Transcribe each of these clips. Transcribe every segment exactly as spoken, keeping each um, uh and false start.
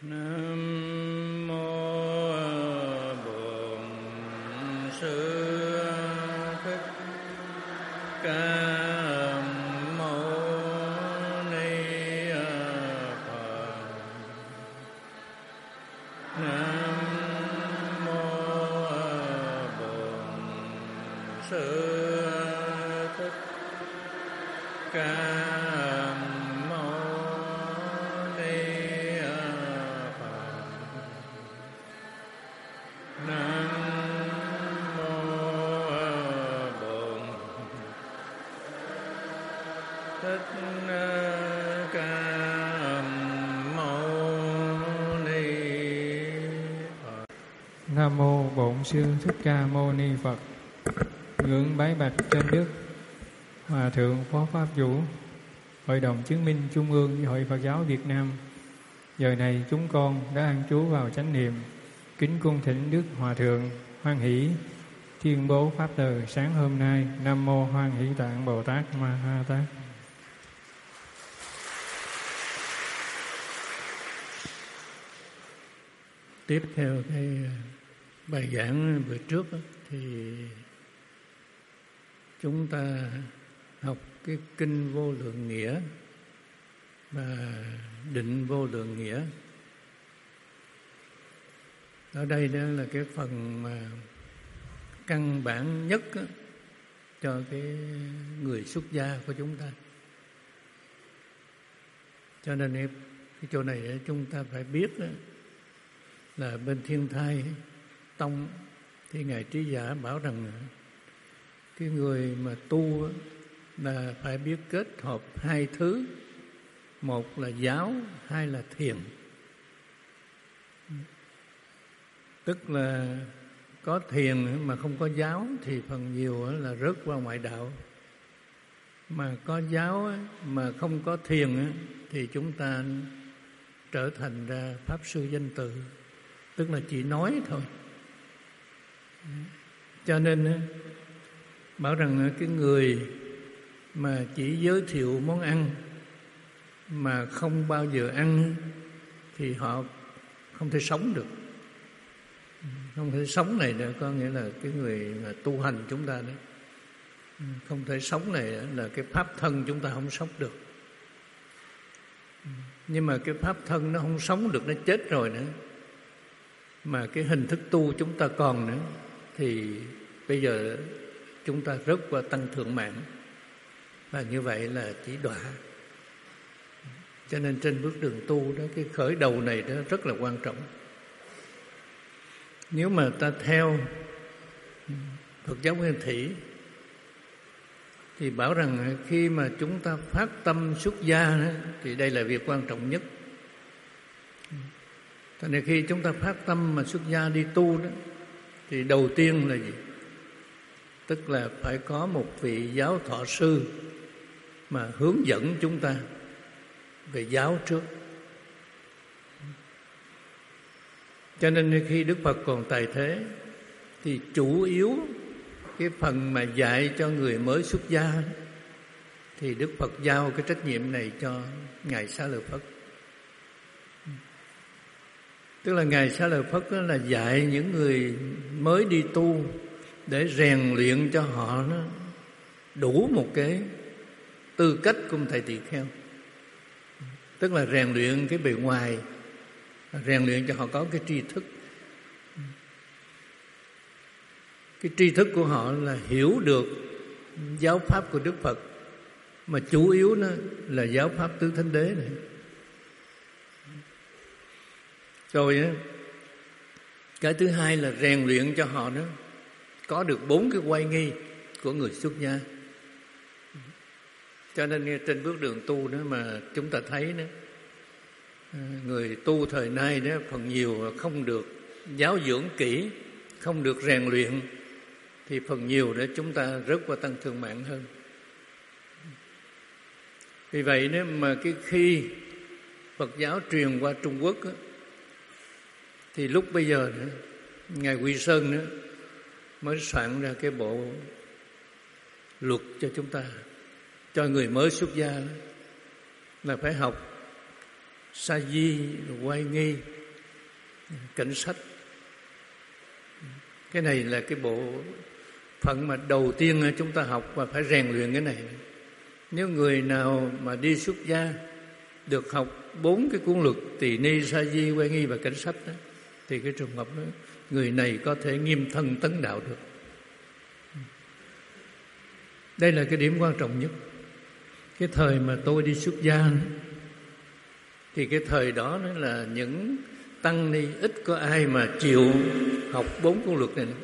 Nam mô Bổn Sư Thích Ca Mâu Ni Phật. Nam mô Bổn Sư Thích Ca Nam mô Bổn Sư Thích Ca Mâu Ni Phật. Ngưỡng bái bạch trên đức Hòa thượng Phó Pháp Vũ, Hội đồng chứng minh Trung ương Hội Phật giáo Việt Nam. Giờ này chúng con đã an trú vào chánh niệm, kính cung thỉnh Đức Hòa thượng hoan hỷ tuyên bố pháp từ sáng hôm nay. Nam mô Hoan Hỷ Tạng Bồ Tát Ma Ha Tát. Tiếp theo cái bài giảng vừa trước thì chúng ta học cái kinh Vô Lượng Nghĩa và định Vô Lượng Nghĩa. Ở đây đó là cái phần mà căn bản nhất cho cái người xuất gia của chúng ta. Cho nên cái chỗ này chúng ta phải biết đó, là bên Thiên Thai Tông thì Ngài Trí Giả bảo rằng cái người mà tu là phải biết kết hợp hai thứ, một là giáo, hai là thiền. Tức là có thiền mà không có giáo thì phần nhiều là rớt qua ngoại đạo, mà có giáo mà không có thiền thì chúng ta trở thành ra pháp sư danh tự, tức là chỉ nói thôi. Cho nên bảo rằng cái người mà chỉ giới thiệu món ăn mà không bao giờ ăn thì họ không thể sống được. Không thể sống này nữa, có nghĩa là cái người mà tu hành chúng ta đấy, không thể sống này là cái pháp thân chúng ta không sống được. Nhưng mà cái pháp thân nó không sống được, nó chết rồi nữa, mà cái hình thức tu chúng ta còn nữa, thì bây giờ chúng ta rớt qua tăng thượng mạng, và như vậy là chỉ đọa. Cho nên trên bước đường tu đó, cái khởi đầu này đó rất là quan trọng. Nếu mà ta theo Phật giáo Nguyên Thủy thì bảo rằng khi mà chúng ta phát tâm xuất gia đó, thì đây là việc quan trọng nhất. Cho nên khi chúng ta phát tâm mà xuất gia đi tu đó, thì đầu tiên là gì? Tức là phải có một vị giáo thọ sư mà hướng dẫn chúng ta về giáo trước. Cho nên khi Đức Phật còn tại thế thì chủ yếu cái phần mà dạy cho người mới xuất gia thì Đức Phật giao cái trách nhiệm này cho Ngài Xá Lợi Phất. Tức là Ngài Xá Lợi Phất là dạy những người mới đi tu để rèn luyện cho họ nó đủ một cái tư cách của một thầy tỳ kheo. Tức là rèn luyện cái bề ngoài, rèn luyện cho họ có cái tri thức. Cái tri thức của họ là hiểu được giáo pháp của Đức Phật, mà chủ yếu nó là giáo pháp tứ thánh đế này. Rồi á, cái thứ hai là rèn luyện cho họ đó có được bốn cái oai nghi của người xuất gia. Cho nên trên bước đường tu đó mà chúng ta thấy đó, người tu thời nay đó phần nhiều không được giáo dưỡng kỹ, không được rèn luyện, thì phần nhiều để chúng ta rớt qua tăng thượng mạng hơn. Vì vậy nếu mà cái khi Phật giáo truyền qua Trung Quốc đó, thì lúc bây giờ nữa, Ngài Huy Sơn nữa mới soạn ra cái bộ luật cho chúng ta, cho người mới xuất gia đó, là phải học sa di, oai nghi, cảnh sách. Cái này là cái bộ phận mà đầu tiên chúng ta học và phải rèn luyện cái này. Nếu người nào mà đi xuất gia được học bốn cái cuốn luật tỳ ni, sa di, huê nghi và cảnh sách đó, thì cái trường hợp đó người này có thể nghiêm thân tấn đạo được. Đây là cái điểm quan trọng nhất. Cái thời mà tôi đi xuất gia thì cái thời đó đó là những tăng ni ít có ai mà chịu học bốn cuốn luật này nữa.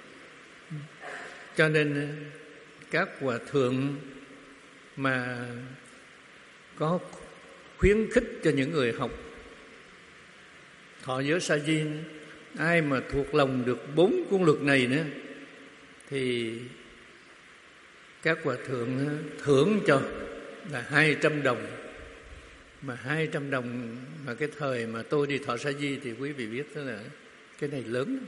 Cho nên các hòa thượng mà có khuyến khích cho những người học thọ giới sa di, ai mà thuộc lòng được bốn cuốn luật này nữa thì các hòa thượng thưởng cho là hai trăm đồng. Mà hai trăm đồng mà cái thời mà tôi đi thọ sa di thì quý vị biết đó là cái này lớn.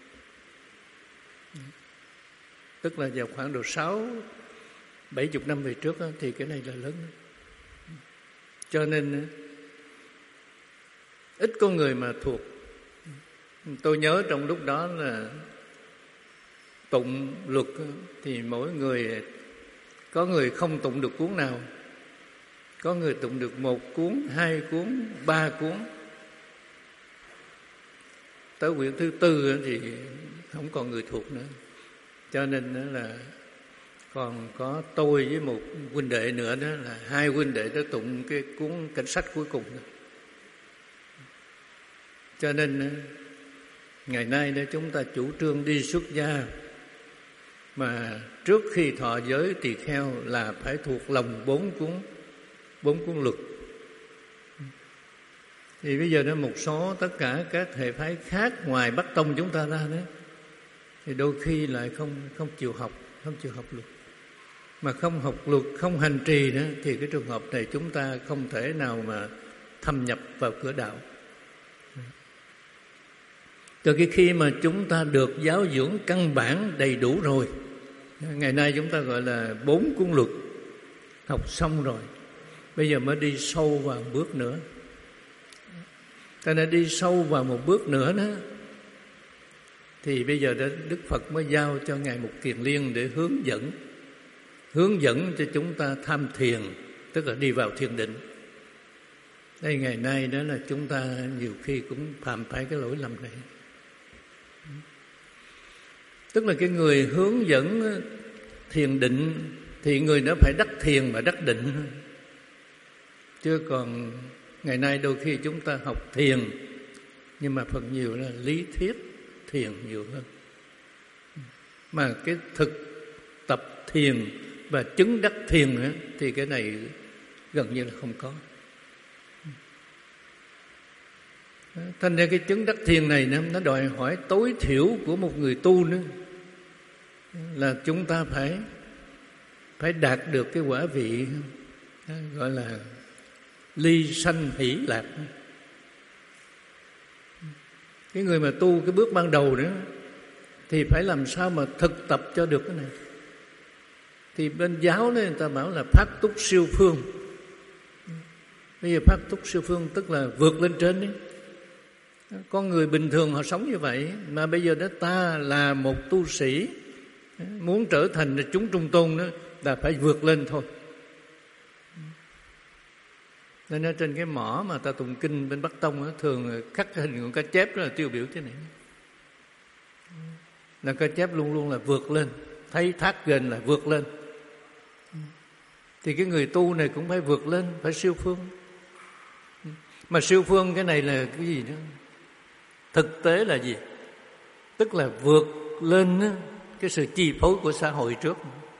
Tức là vào khoảng độ sáu, bảy chục năm về trước đó, thì cái này là lớn. Cho nên ít có người mà thuộc. Tôi nhớ trong lúc đó là tụng luật thì mỗi người, có người không tụng được cuốn nào, có người tụng được một cuốn, hai cuốn, ba cuốn. Tới quyển thứ tư thì không còn người thuộc nữa. Cho nên là còn có tôi với một huynh đệ nữa, đó là hai huynh đệ đã tụng cái cuốn cảnh sách cuối cùng đó. Cho nên ngày nay đó chúng ta chủ trương đi xuất gia mà trước khi thọ giới tỳ kheo là phải thuộc lòng bốn cuốn bốn cuốn luật. Thì bây giờ đó một số tất cả các hệ phái khác ngoài Bắc Tông chúng ta ra đấy, thì đôi khi lại không không chịu học, không chịu học luật. Mà không học luật, không hành trì nữa thì cái trường hợp này chúng ta không thể nào mà thâm nhập vào cửa đạo. Từ cái khi mà chúng ta được giáo dưỡng căn bản đầy đủ rồi, ngày nay chúng ta gọi là bốn cuốn luật học xong rồi, bây giờ mới đi sâu vào một bước nữa. Cho nên đi sâu vào một bước nữa đó, thì bây giờ Đức Phật mới giao cho Ngài Mục Kiền Liên để hướng dẫn, hướng dẫn cho chúng ta tham thiền, tức là đi vào thiền định. Đây ngày nay đó là chúng ta nhiều khi cũng phạm phải cái lỗi lầm này. Tức là cái người hướng dẫn thiền định thì người đó phải đắc thiền và đắc định. Chứ còn ngày nay đôi khi chúng ta học thiền, nhưng mà phần nhiều là lý thuyết thiền nhiều hơn. Mà cái thực tập thiền và chứng đắc thiền nữa, thì cái này gần như là không có. Thành ra cái chứng đắc thiền này nó đòi hỏi tối thiểu của một người tu nữa là chúng ta phải phải đạt được cái quả vị gọi là ly sanh hỷ lạc. Cái người mà tu cái bước ban đầu nữa thì phải làm sao mà thực tập cho được cái này. Thì bên giáo này người ta bảo là phát túc siêu phương. Bây giờ phát túc siêu phương tức là vượt lên trên đấy. Con người bình thường họ sống như vậy, mà bây giờ đó ta là một tu sĩ, muốn trở thành chúng trung tôn đó là phải vượt lên thôi. Nên ở trên cái mỏ mà ta tụng kinh bên Bắc Tông đó, thường khắc hình của cá chép đó là tiêu biểu thế này. Là cá chép luôn luôn là vượt lên, thấy thác gần là vượt lên. Thì cái người tu này cũng phải vượt lên, phải siêu phương. Mà siêu phương cái này là cái gì nữa? Thực tế là gì? Tức là vượt lên cái sự chi phối của xã hội trước.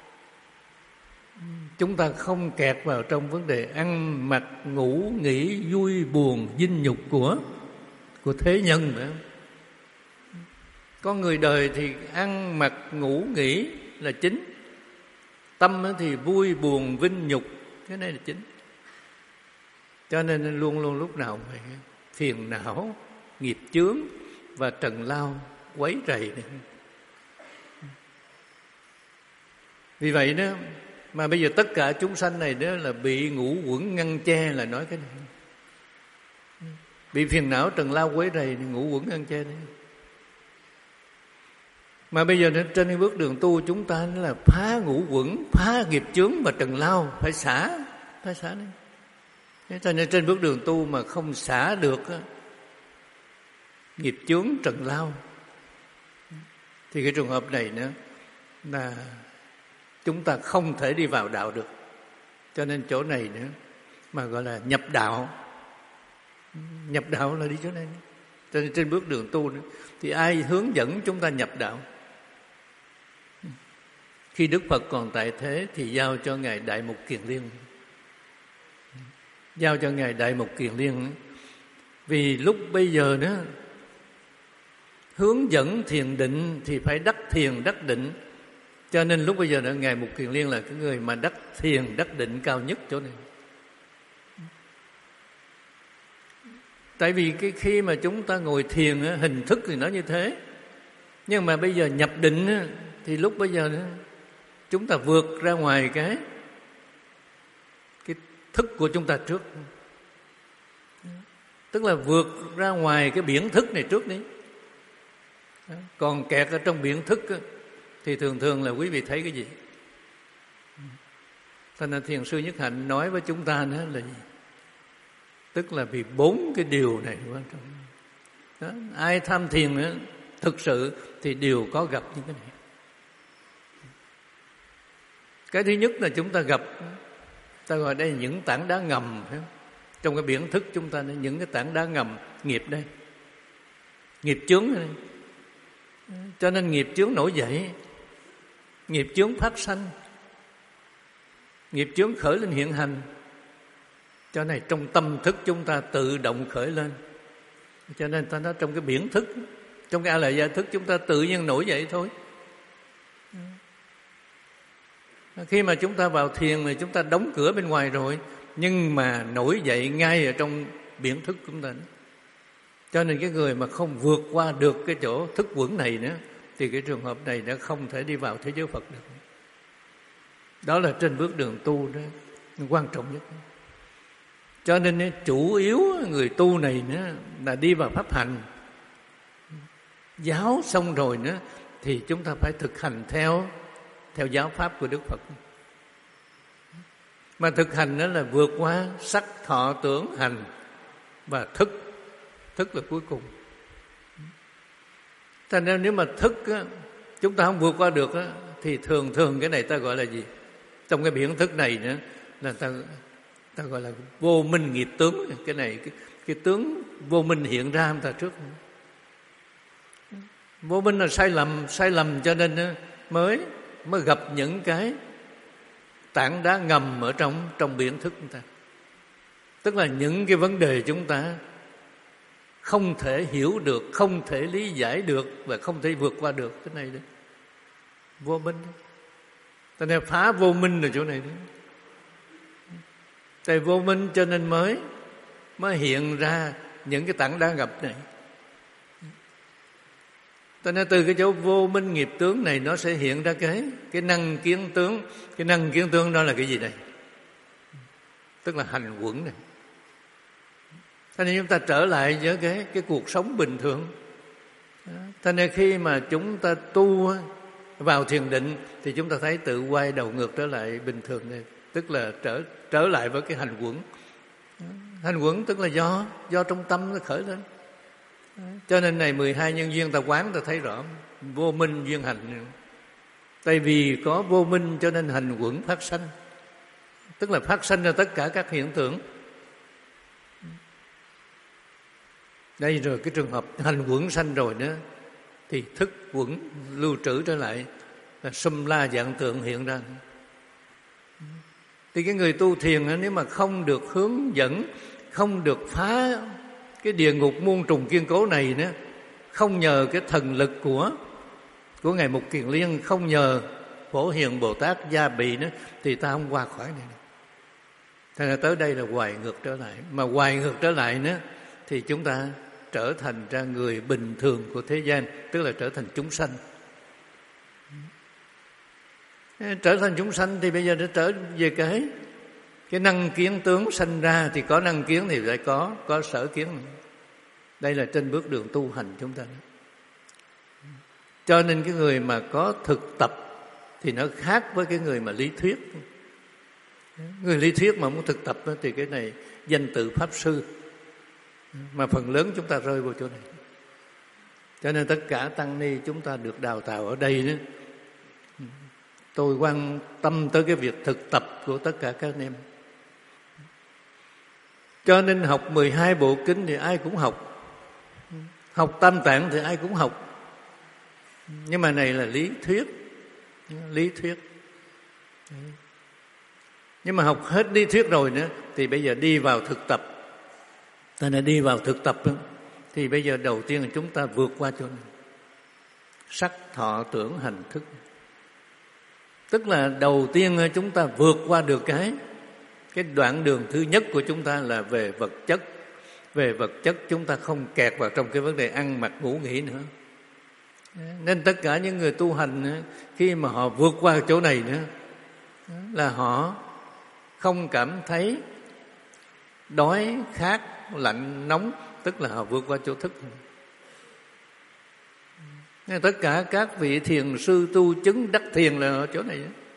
Chúng ta không kẹt vào trong vấn đề ăn mặc ngủ nghỉ vui buồn dinh nhục của của thế nhân nữa. Con người đời thì ăn mặc ngủ nghỉ là chính, tâm thì vui buồn vinh nhục, cái này là chính. Cho nên luôn luôn lúc nào phải phiền não, nghiệp chướng và trần lao quấy rầy này. Vì vậy đó mà bây giờ tất cả chúng sanh này đó là bị ngũ uẩn ngăn che là nói cái này. bị phiền não trần lao quấy rầy thì ngũ uẩn ăn chay đấy. Mà bây giờ trên cái bước đường tu chúng ta là phá ngũ uẩn, phá nghiệp chướng và trần lao, phải xả, phải xả đi. Thế cho nên trên bước đường tu mà không xả được nghiệp chướng trần lao thì cái trường hợp này nữa là chúng ta không thể đi vào đạo được. Cho nên chỗ này nữa mà gọi là nhập đạo. Nhập đạo là đi chỗ này. Cho nên trên bước đường tu nữa, thì ai hướng dẫn chúng ta nhập đạo? Khi Đức Phật còn tại thế thì giao cho Ngài Đại Mục Kiền Liên. Giao cho Ngài Đại Mục Kiền Liên. Vì lúc bây giờ nữa hướng dẫn thiền định thì phải đắc thiền đắc định. Cho nên lúc bây giờ nữa Ngài Mục Kiền Liên là cái người mà đắc thiền đắc định cao nhất chỗ này. Tại vì cái khi mà chúng ta ngồi thiền hình thức thì nó như thế, nhưng mà bây giờ nhập định thì lúc bây giờ nữa chúng ta vượt ra ngoài cái cái thức của chúng ta trước, tức là vượt ra ngoài cái biển thức này trước đi. Còn kẹt ở trong biển thức thì thường thường là quý vị thấy cái gì? Cho nên Thiền sư Nhất Hạnh nói với chúng ta nữa là gì? Tức là vì bốn cái điều này quan trọng. Đó, ai tham thiền nữa, thực sự thì đều có gặp những cái này. Cái thứ nhất là chúng ta gặp, ta gọi đây là những tảng đá ngầm. Phải không? Trong cái biển thức chúng ta, những cái tảng đá ngầm, nghiệp đây, nghiệp chướng đây. Cho nên nghiệp chướng nổi dậy, nghiệp chướng phát sanh, nghiệp chướng khởi lên hiện hành. Cho này trong tâm thức chúng ta tự động khởi lên. Cho nên ta nói trong cái biển thức, trong cái a lại gia thức chúng ta tự nhiên nổi dậy thôi. Khi mà chúng ta vào thiền thì chúng ta đóng cửa bên ngoài rồi, nhưng mà nổi dậy ngay ở trong biển thức của chúng ta. Cho nên cái người mà không vượt qua được cái chỗ thức quẩn này nữa thì cái trường hợp này đã không thể đi vào thế giới Phật được. Đó là trên bước đường tu đó, quan trọng nhất. Cho nên chủ yếu người tu này nữa là đi vào pháp hành. Giáo xong rồi nữa thì chúng ta phải thực hành theo theo giáo pháp của Đức Phật. Mà thực hành đó là vượt qua sắc, thọ, tưởng, hành và thức. Thức là cuối cùng. Cho nên nếu mà thức á, chúng ta không vượt qua được á, thì thường thường cái này ta gọi là gì? Trong cái biển thức này nữa là ta ta gọi là vô minh nghiệp tướng. Cái này cái, cái tướng vô minh hiện ra ta trước. Vô minh là sai lầm, sai lầm cho nên mới mới gặp những cái tảng đá ngầm ở trong trong biển thức chúng ta. Tức là những cái vấn đề chúng ta không thể hiểu được, không thể lý giải được và không thể vượt qua được. Cái này đấy, vô minh. Cho nên phá vô minh là chỗ này đấy. Tại vô minh cho nên mới mới hiện ra những cái tảng đá ngập này. Cho nên từ cái chỗ vô minh nghiệp tướng này nó sẽ hiện ra cái cái năng kiến tướng. Cái năng kiến tướng đó là cái gì đây? Tức là hành quẩn này. Cho nên chúng ta trở lại với cái cái cuộc sống bình thường. Cho nên khi mà chúng ta tu vào thiền định thì chúng ta thấy tự quay đầu ngược trở lại bình thường này, tức là trở trở lại với cái hành quẩn. Hành quẩn tức là do do trong tâm nó khởi lên. Cho nên này mười hai nhân duyên ta quán ta thấy rõ vô minh duyên hành. Tại vì có vô minh cho nên hành quẩn phát sanh. Tức là phát sanh ra tất cả các hiện tượng. Đây rồi cái trường hợp hành quẩn sanh rồi nữa thì thức quẩn lưu trữ trở lại là sum la dạng tượng hiện ra. Thì cái người tu thiền nếu mà không được hướng dẫn, không được phá cái địa ngục muôn trùng kiên cố này nữa, không nhờ cái thần lực của của Ngài Mục Kiền Liên, không nhờ Phổ Hiền Bồ Tát gia bị nữa thì ta không qua khỏi này. Thế là tới đây là hoài ngược trở lại. Mà hoài ngược trở lại nữa thì chúng ta trở thành ra người bình thường của thế gian, tức là trở thành chúng sanh. Trở thành chúng sanh thì bây giờ nó trở về cái cái năng kiến tướng sanh ra, thì có năng kiến thì phải có có sở kiến. Đây là trên bước đường tu hành chúng ta. Cho nên cái người mà có thực tập thì nó khác với cái người mà lý thuyết. Người lý thuyết mà muốn thực tập thì cái này danh tự Pháp Sư, mà phần lớn chúng ta rơi vào chỗ này. Cho nên tất cả tăng ni chúng ta được đào tạo ở đây đó, tôi quan tâm tới cái việc thực tập của tất cả các anh em. Cho nên học mười hai bộ kinh thì ai cũng học, học Tam Tạng thì ai cũng học. Nhưng mà này là lý thuyết, lý thuyết. Nhưng mà học hết lý thuyết rồi nữa thì bây giờ đi vào thực tập. Ta đã đi vào thực tập đó, thì bây giờ đầu tiên là chúng ta vượt qua chỗ này. Sắc, thọ, tưởng, hành, thức. Tức là đầu tiên chúng ta vượt qua được cái cái đoạn đường thứ nhất của chúng ta là về vật chất. Về vật chất chúng ta không kẹt vào trong cái vấn đề ăn mặc ngủ nghỉ nữa. Nên tất cả những người tu hành khi mà họ vượt qua chỗ này nữa là họ không cảm thấy đói, khát, lạnh, nóng. Tức là họ vượt qua chỗ thức. Nên tất cả các vị thiền sư tu chứng đắc thiền là ở chỗ này.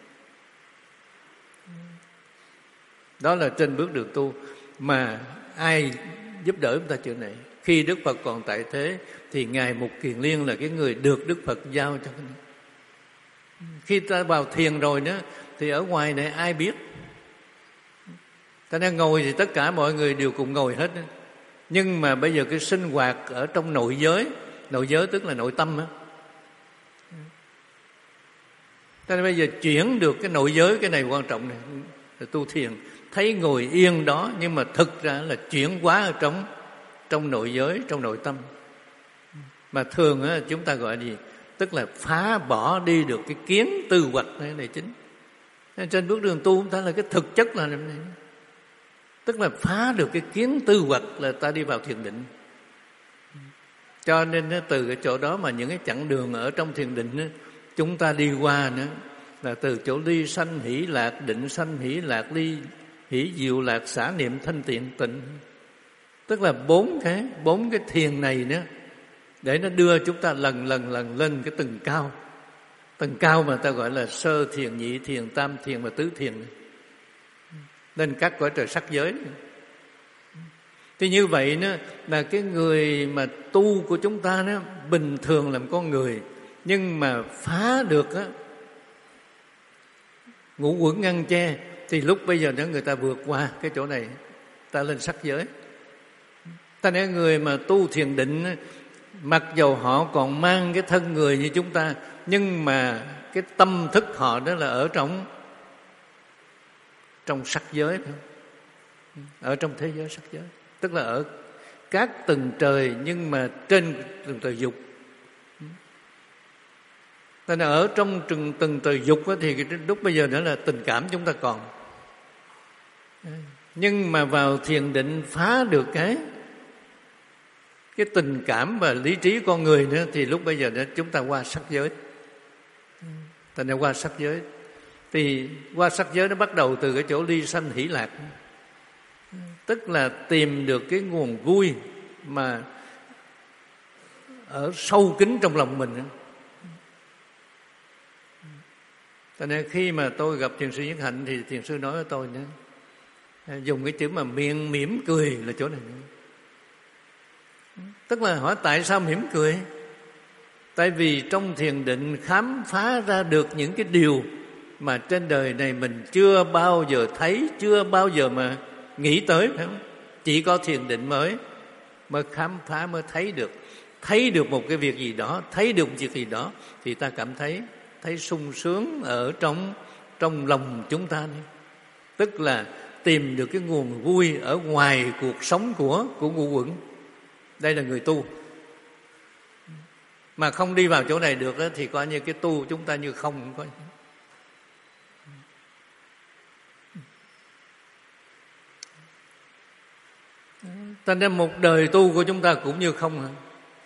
Đó là trên bước đường tu. Mà ai giúp đỡ chúng ta chuyện này? Khi Đức Phật còn tại thế thì Ngài Mục Kiền Liên là cái người được Đức Phật giao cho cái này. Khi ta vào thiền rồi nữa thì ở ngoài này ai biết? Ta đang ngồi thì tất cả mọi người đều cùng ngồi hết. Nhưng mà bây giờ cái sinh hoạt ở trong nội giới, nội giới tức là nội tâm á. Cho nên bây giờ chuyển được cái nội giới, cái này quan trọng này, là tu thiền. Thấy ngồi yên đó nhưng mà thực ra là chuyển hóa ở trong trong nội giới, trong nội tâm. Mà thường á, chúng ta gọi gì? Tức là phá bỏ đi được cái kiến tư hoạch này, này chính. Nên trên bước đường tu chúng ta là cái thực chất là này. Tức là phá được cái kiến tư hoạch là ta đi vào thiền định. Cho nên từ cái chỗ đó mà những cái chặng đường ở trong thiền định chúng ta đi qua nữa là từ chỗ ly sanh hỷ lạc, định sanh hỷ lạc, ly hỷ diệu lạc, xả niệm thanh tiện tịnh. Tức là bốn cái bốn cái thiền này nữa để nó đưa chúng ta lần lần lần lên cái tầng cao. Tầng cao mà ta gọi là sơ thiền, nhị thiền, tam thiền và tứ thiền. Lên các cõi trời sắc giới. Thì như vậy nữa là cái người mà tu của chúng ta đó, bình thường làm con người nhưng mà phá được á, ngũ quẩn ngăn che, thì lúc bây giờ đó người ta vượt qua cái chỗ này, ta lên sắc giới. Ta nói người mà tu thiền định, mặc dầu họ còn mang cái thân người như chúng ta, nhưng mà cái tâm thức họ đó là ở trong trong sắc giới, ở trong thế giới sắc giới, tức là ở các tầng trời nhưng mà trên tầng trời dục. Nên ở trong từng từng trời dục thì lúc bây giờ nữa là tình cảm chúng ta còn, nhưng mà vào thiền định phá được cái cái tình cảm và lý trí con người nữa thì lúc bây giờ nữa chúng ta qua sắc giới. Ta nên qua sắc giới. Thì qua sắc giới nó bắt đầu từ cái chỗ ly sanh hỷ lạc, tức là tìm được cái nguồn vui mà ở sâu kín trong lòng mình. Cho nên khi mà tôi gặp thiền sư Nhất Hạnh thì thiền sư nói với tôi nữa, dùng cái chữ mà miệng mỉm cười là chỗ này. Tức là hỏi tại sao mỉm cười? Tại vì trong thiền định khám phá ra được những cái điều mà trên đời này mình chưa bao giờ thấy, chưa bao giờ mà nghĩ tới, phải không? Chỉ có thiền định mới mới khám phá, mới thấy được. Thấy được một cái việc gì đó, thấy được một việc gì đó thì ta cảm thấy thấy sung sướng ở trong trong lòng chúng ta này. Tức là tìm được cái nguồn vui ở ngoài cuộc sống của của ngũ quẩn. Đây là người tu. Mà không đi vào chỗ này được đó, thì coi như cái tu chúng ta như không có. Thành ra một đời tu của chúng ta cũng như không hả?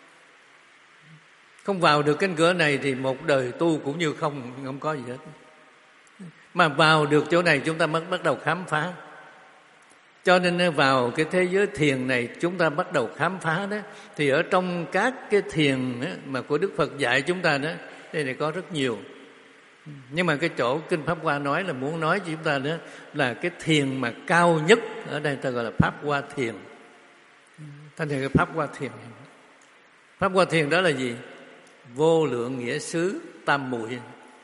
Không vào được cánh cửa này thì một đời tu cũng như không, không có gì hết. Mà vào được chỗ này chúng ta mới bắt đầu khám phá. Cho nên vào cái thế giới thiền này chúng ta bắt đầu khám phá đó. Thì ở trong các cái thiền đó, mà của Đức Phật dạy chúng ta đó, đây này có rất nhiều. Nhưng mà cái chỗ Kinh Pháp Hoa nói là muốn nói cho chúng ta đó là cái thiền mà cao nhất, ở đây ta gọi là Pháp Hoa Thiền. Ta thì cái Pháp Hoa Thiền. Pháp Hoa Thiền đó là gì? Vô lượng nghĩa xứ tam muội.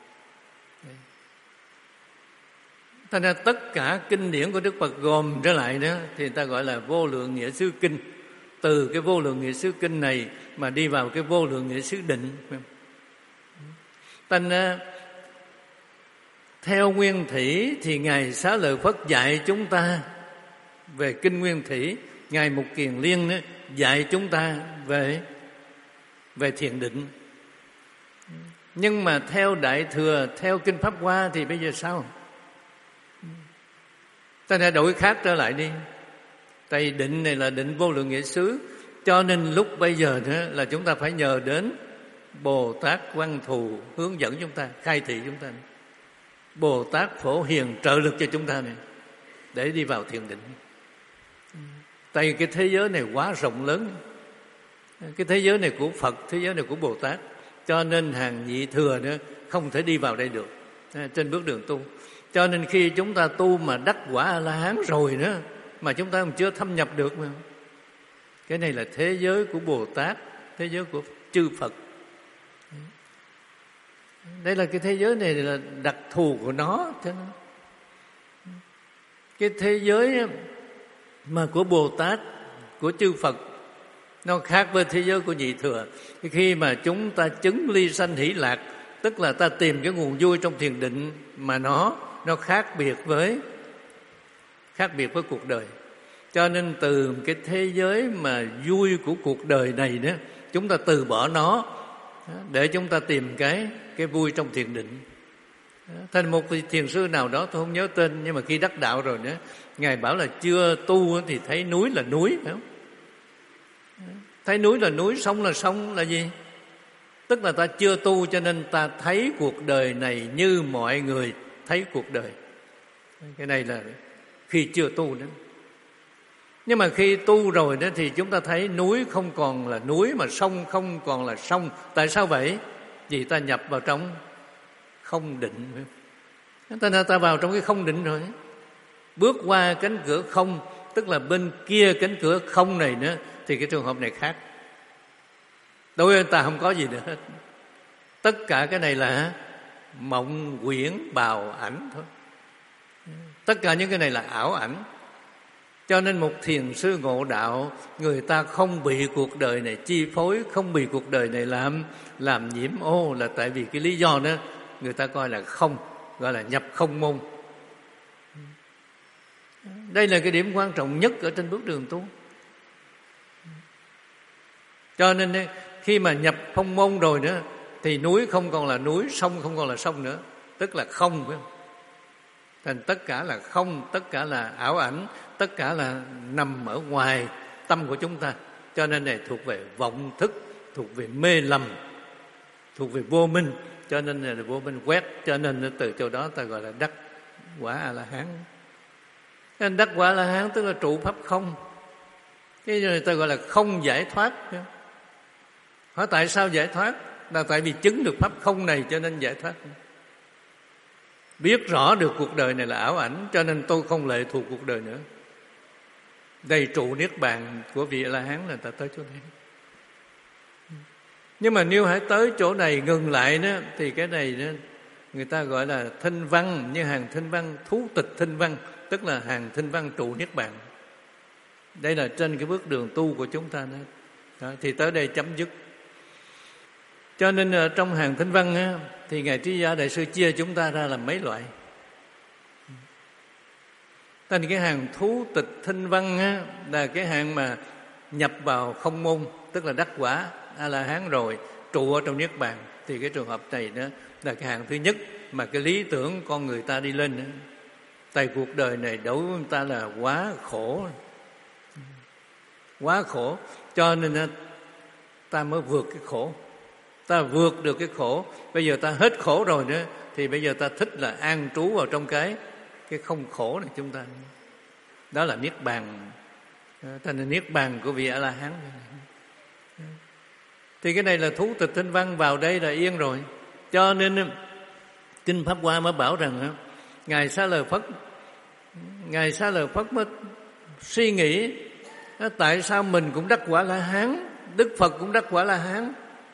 Thành ra tất cả kinh điển của Đức Phật gồm trở lại đó thì ta gọi là vô lượng nghĩa xứ kinh. Từ cái vô lượng nghĩa xứ kinh này mà đi vào cái vô lượng nghĩa xứ định. Thành ra theo Nguyên Thủy thì Ngài Xá Lợi Phất dạy chúng ta về kinh Nguyên Thủy, Ngài Mục Kiền Liên đó dạy chúng ta về về thiền định. Nhưng mà theo Đại Thừa, theo Kinh Pháp Hoa thì bây giờ sao? Ta đã đổi khác trở lại đi. Tại định này là định vô lượng nghĩa xứ, cho nên lúc bây giờ đó là chúng ta phải nhờ đến Bồ Tát Văn Thù hướng dẫn chúng ta, khai thị chúng ta. Bồ Tát Phổ Hiền trợ lực cho chúng ta này để đi vào thiền định. Tại cái thế giới này quá rộng lớn, cái thế giới này của Phật, thế giới này của Bồ Tát, cho nên hàng nhị thừa nữa không thể đi vào đây được trên bước đường tu. Cho nên khi chúng ta tu mà đắc quả A-la-hán rồi nữa mà chúng ta còn chưa thâm nhập được mà. Cái này là thế giới của Bồ Tát, thế giới của chư Phật. Đây là cái thế giới này là đặc thù của nó. Cái thế giới mà của Bồ Tát, của chư Phật, nó khác với thế giới của nhị thừa. Khi mà chúng ta chứng ly sanh hỷ lạc, tức là ta tìm cái nguồn vui trong thiền định mà nó nó khác biệt với khác biệt với cuộc đời. Cho nên từ cái thế giới mà vui của cuộc đời này đó, chúng ta từ bỏ nó để chúng ta tìm cái cái vui trong thiền định. Thành một thiền sư nào đó tôi không nhớ tên, nhưng mà khi đắc đạo rồi đó, Ngài bảo là chưa tu thì thấy núi là núi, phải không? Thấy núi là núi, sông là sông là gì? Tức là ta chưa tu cho nên ta thấy cuộc đời này như mọi người thấy cuộc đời. Cái này là khi chưa tu đó. Nhưng mà khi tu rồi đó thì chúng ta thấy núi không còn là núi mà sông không còn là sông. Tại sao vậy? Vì ta nhập vào trong không định. Ta nên ta vào trong cái không định rồi. Bước qua cánh cửa không, tức là bên kia cánh cửa không này nữa, thì cái trường hợp này khác. Đối với ta không có gì nữa hết. Tất cả cái này là mộng quyển bào ảnh thôi. Tất cả những cái này là ảo ảnh. Cho nên một thiền sư ngộ đạo, người ta không bị cuộc đời này chi phối, không bị cuộc đời này làm làm nhiễm ô, là tại vì cái lý do đó người ta coi là không, gọi là nhập không môn. Đây là cái điểm quan trọng nhất ở trên bước đường tu. Cho nên khi mà nhập không môn rồi nữa thì núi không còn là núi, sông không còn là sông nữa, tức là không, phải không? Thành tất cả là không, tất cả là ảo ảnh, tất cả là nằm ở ngoài tâm của chúng ta. Cho nên này thuộc về vọng thức, thuộc về mê lầm, thuộc về vô minh. Cho nên là vô minh quét. Cho nên từ chỗ đó ta gọi là đắc quả A-la-hán. Nên đắc quả A-la-hán tức là trụ pháp không. Cái này ta gọi là không giải thoát. Hỏi tại sao giải thoát? Là tại vì chứng được pháp không này cho nên giải thoát. Biết rõ được cuộc đời này là ảo ảnh, cho nên tôi không lệ thuộc cuộc đời nữa. Đây trụ niết bàn của vị A-la-hán là ta tới chỗ này. Nhưng mà nếu hãy tới chỗ này ngừng lại đó, thì cái này đó, người ta gọi là thinh văn, như hàng thinh văn, thú tịch thinh văn, tức là hàng thinh văn trụ niết bàn. Đây là trên cái bước đường tu của chúng ta đó. Đó, thì tới đây chấm dứt. Cho nên ở trong hàng thinh văn á, thì Ngài Trí Gia Đại Sư chia chúng ta ra làm mấy loại. Thành cái hàng thú tịch thinh văn á, là cái hàng mà nhập vào không môn, tức là đắc quả A-la-hán rồi, trụ ở trong niết bàn. Thì cái trường hợp này đó là cái hàng thứ nhất mà cái lý tưởng con người ta đi lên đó. Tại cuộc đời này đối với người ta là quá khổ, quá khổ, cho nên ta mới vượt cái khổ. Ta vượt được cái khổ, bây giờ ta hết khổ rồi nữa, thì bây giờ ta thích là an trú vào trong cái cái không khổ này chúng ta. Đó là niết bàn. Thành là niết bàn của vị A-la-hán. Thì cái này là thú tịch thanh văn, vào đây là yên rồi. Cho nên Kinh Pháp Hoa mới bảo rằng Ngài Xá Lợi Phất Ngài Xá Lợi Phất mới suy nghĩ tại sao mình cũng đắc quả La-hán, Đức Phật cũng đắc quả La-hán,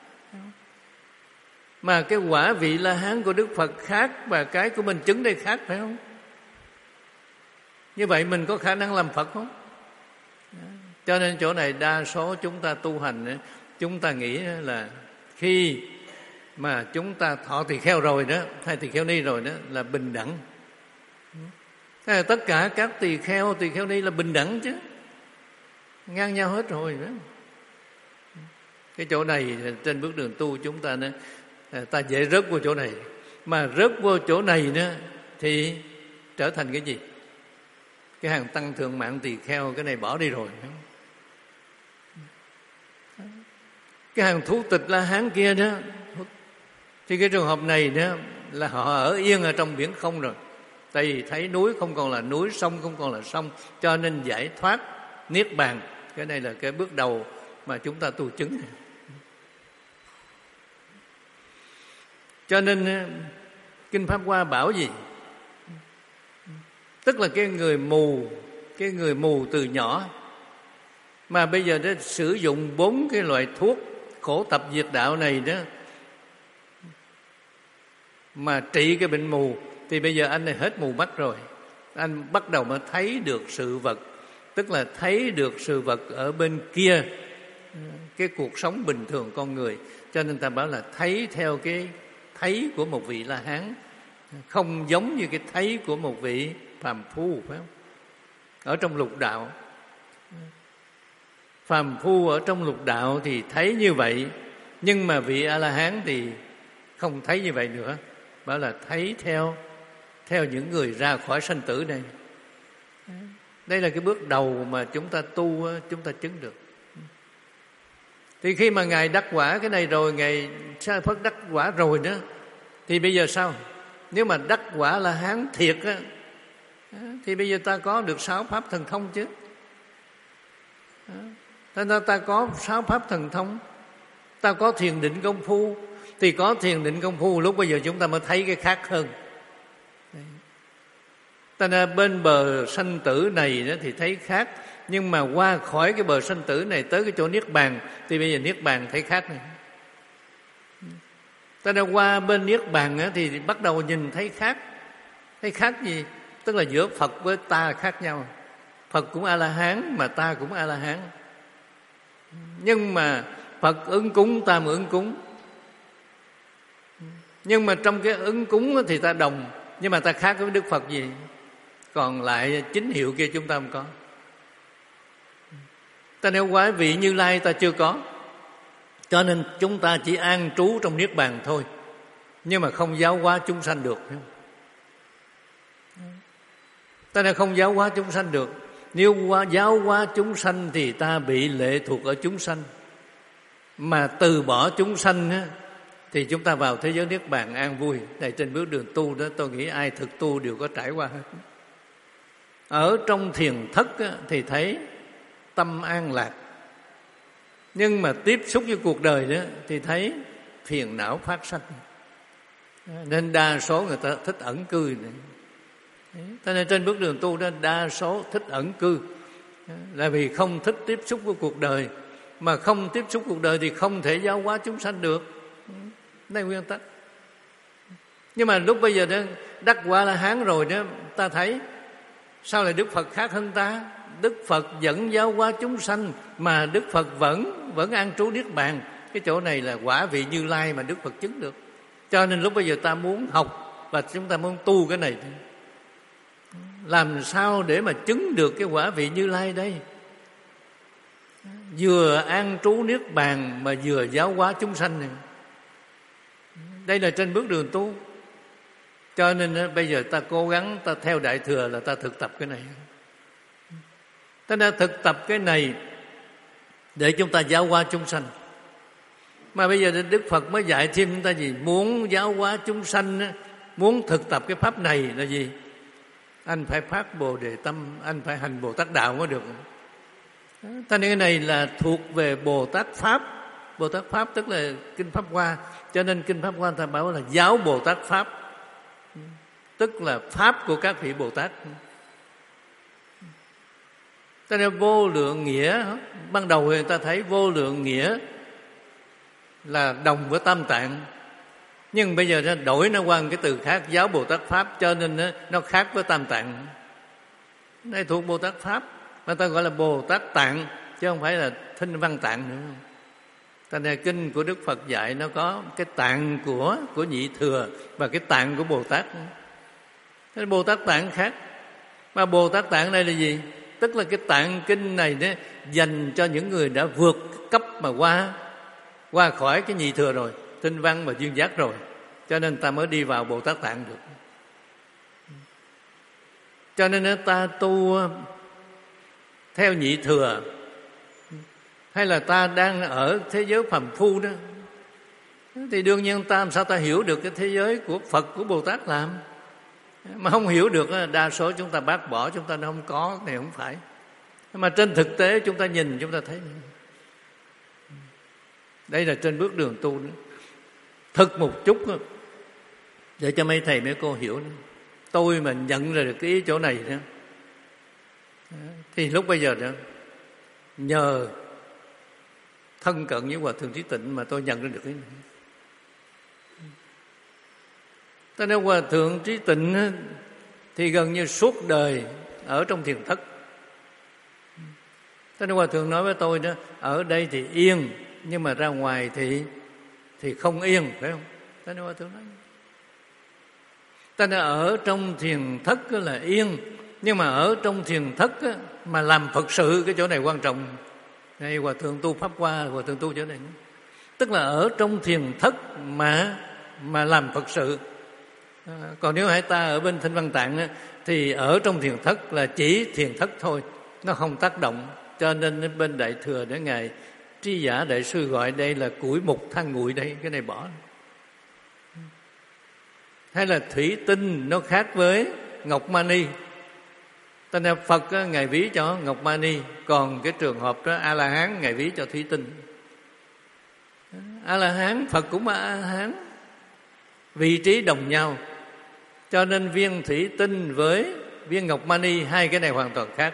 mà cái quả vị La-hán của Đức Phật khác và cái của mình chứng đây khác, phải không? Như vậy mình có khả năng làm Phật không? Cho nên chỗ này đa số chúng ta tu hành, chúng ta nghĩ là khi mà chúng ta thọ tỳ kheo rồi đó, hay tỳ kheo ni rồi đó, là bình đẳng. Tất cả các tỳ kheo, tỳ kheo ni là bình đẳng chứ, ngang nhau hết rồi đó. Cái chỗ này trên bước đường tu chúng ta nữa, ta dễ rớt vô chỗ này. Mà rớt vô chỗ này nữa thì trở thành cái gì? Cái hàng tăng thượng mạng tỳ kheo, cái này bỏ đi rồi. Cái hàng thú tịch La-hán kia đó, thì cái trường hợp này đó là họ ở yên ở trong biển không rồi. Tại vì thấy núi không còn là núi, sông không còn là sông, cho nên giải thoát niết bàn. Cái này là cái bước đầu mà chúng ta tu chứng. Cho nên Kinh Pháp Hoa bảo gì? Tức là cái người mù, cái người mù từ nhỏ mà bây giờ đã sử dụng bốn cái loại thuốc khổ tập diệt đạo này đó mà trị cái bệnh mù, thì bây giờ anh này hết mù mắt rồi. Anh bắt đầu mới thấy được sự vật, tức là thấy được sự vật ở bên kia cái cuộc sống bình thường con người. Cho nên ta bảo là thấy theo cái thấy của một vị La-hán, không giống như cái thấy của một vị phàm phu, phải không? Ở trong lục đạo, phàm phu ở trong lục đạo thì thấy như vậy, nhưng mà vị A-la-hán thì không thấy như vậy nữa. Bảo là thấy theo theo những người ra khỏi sanh tử này. Đây là cái bước đầu mà chúng ta tu, chúng ta chứng được. Thì khi mà Ngài đắc quả cái này rồi, Ngài Xá Lợi Phất đắc quả rồi đó, thì bây giờ sao? Nếu mà đắc quả La-hán thiệt á, thì bây giờ ta có được sáu pháp thần thông chứ. Ta, ta có sáu pháp thần thông, ta có thiền định công phu. Thì có thiền định công phu, lúc bây giờ chúng ta mới thấy cái khác hơn. Ta nên bên bờ sanh tử này đó thì thấy khác, nhưng mà qua khỏi cái bờ sanh tử này tới cái chỗ niết bàn thì bây giờ niết bàn thấy khác này. Ta nên qua bên niết bàn thì bắt đầu nhìn thấy khác. Thấy khác gì? Tức là giữa Phật với ta khác nhau. Phật cũng A-la-hán mà ta cũng A-la-hán. Nhưng mà Phật ứng cúng, ta mà ứng cúng. Nhưng mà trong cái ứng cúng thì ta đồng, nhưng mà ta khác với Đức Phật gì? Còn lại chính hiệu kia chúng ta không có. Ta nêu quá vị Như Lai ta chưa có, cho nên chúng ta chỉ an trú trong niết bàn thôi, nhưng mà không giáo hóa chúng sanh được. Ta đã không giáo hóa chúng sanh được. Nếu qua giáo hóa chúng sanh thì ta bị lệ thuộc ở chúng sanh, mà từ bỏ chúng sanh á, thì chúng ta vào thế giới niết bàn an vui. Này trên bước đường tu đó, tôi nghĩ ai thực tu đều có trải qua hết. Ở trong thiền thất á, thì thấy tâm an lạc, nhưng mà tiếp xúc với cuộc đời đó thì thấy phiền não phát sanh. Nên đa số người ta thích ẩn cư này. Cho nên trên bước đường tu đó đa số thích ẩn cư, là vì không thích tiếp xúc với cuộc đời. Mà không tiếp xúc cuộc đời thì không thể giáo hóa chúng sanh được. Đây là nguyên tắc. Nhưng mà lúc bây giờ đó đắc quả La-hán rồi đó, ta thấy sao lại Đức Phật khác hơn ta? Đức Phật vẫn giáo hóa chúng sanh, mà Đức Phật vẫn vẫn an trú niết bàn. Cái chỗ này là quả vị Như Lai mà Đức Phật chứng được. Cho nên lúc bây giờ ta muốn học và chúng ta muốn tu cái này, làm sao để mà chứng được cái quả vị Như Lai đây? Vừa an trú niết bàn mà vừa giáo hóa chúng sanh này. Đây là trên bước đường tu. Cho nên bây giờ ta cố gắng, ta theo Đại Thừa là ta thực tập cái này. Ta đã thực tập cái này để chúng ta giáo hóa chúng sanh. Mà bây giờ Đức Phật mới dạy thêm chúng ta gì? Muốn giáo hóa chúng sanh, muốn thực tập cái pháp này là gì? anh phải phát Bồ Đề tâm, anh phải hành Bồ Tát đạo mới được. Cho nên cái này là thuộc về Bồ Tát Pháp. Bồ Tát Pháp tức là Kinh Pháp Hoa. Cho nên Kinh Pháp Hoa ta bảo là giáo Bồ Tát Pháp, tức là Pháp của các vị Bồ Tát. Cho nên vô lượng nghĩa, ban đầu người ta thấy vô lượng nghĩa là đồng với Tam Tạng, nhưng bây giờ nó đổi nó qua cái từ khác, giáo Bồ Tát Pháp, cho nên nó, nó khác với Tam Tạng. Đây thuộc Bồ Tát Pháp, mà ta gọi là Bồ Tát Tạng, chứ không phải là Thinh Văn Tạng nữa. Cho nên kinh của Đức Phật dạy nó có cái tạng của của Nhị Thừa và cái tạng của Bồ Tát. Cái Bồ Tát Tạng khác. Mà Bồ Tát Tạng này là gì? Tức là cái tạng kinh này đó dành cho những người đã vượt cấp mà qua qua khỏi cái Nhị Thừa rồi, Tinh Văn và Duyên Giác rồi, cho nên ta mới đi vào Bồ Tát Tạng được. Cho nên ta tu theo Nhị Thừa, hay là ta đang ở thế giới phàm phu đó, thì đương nhiên ta làm sao ta hiểu được cái thế giới của Phật, của Bồ Tát làm. Mà không hiểu được, đa số chúng ta bác bỏ, chúng ta không có, cái này không phải. Mà trên thực tế chúng ta nhìn, chúng ta thấy đây là trên bước đường tu đó. Thực một chút đó, để cho mấy thầy mấy cô hiểu đó. Tôi mà nhận ra được cái ý chỗ này đó, thì lúc bây giờ đó, nhờ thân cận với Hòa Thượng Trí Tịnh mà tôi nhận ra được cái này. Cho nên Hòa Thượng Trí Tịnh thì gần như suốt đời ở trong thiền thất. Cho nên Hòa Thượng nói với tôi đó, ở đây thì yên, nhưng mà ra ngoài thì thì không yên, phải không? Cho nên Hòa Thượng nói, cho nên ở trong thiền thất là yên, nhưng mà ở trong thiền thất mà làm Phật sự, cái chỗ này quan trọng. Đây Hòa Thượng tu Pháp Hoa, Hòa Thượng tu chỗ này, tức là ở trong thiền thất mà mà làm Phật sự. À, còn nếu hai ta ở bên Thinh Văn Tạng thì ở trong thiền thất là chỉ thiền thất thôi, nó không tác động. Cho nên bên Đại Thừa để ngài Tri Giả Đại Sư gọi đây là củi mục than nguội, đây cái này bỏ. Hay là thủy tinh nó khác với ngọc mani. Cho nên Phật ngài ví cho ngọc mani, còn cái trường hợp đó A La Hán ngài ví cho thủy tinh. A La Hán, Phật cũng là A La Hán, vị trí đồng nhau. Cho nên viên thủy tinh với viên ngọc mani, hai cái này hoàn toàn khác.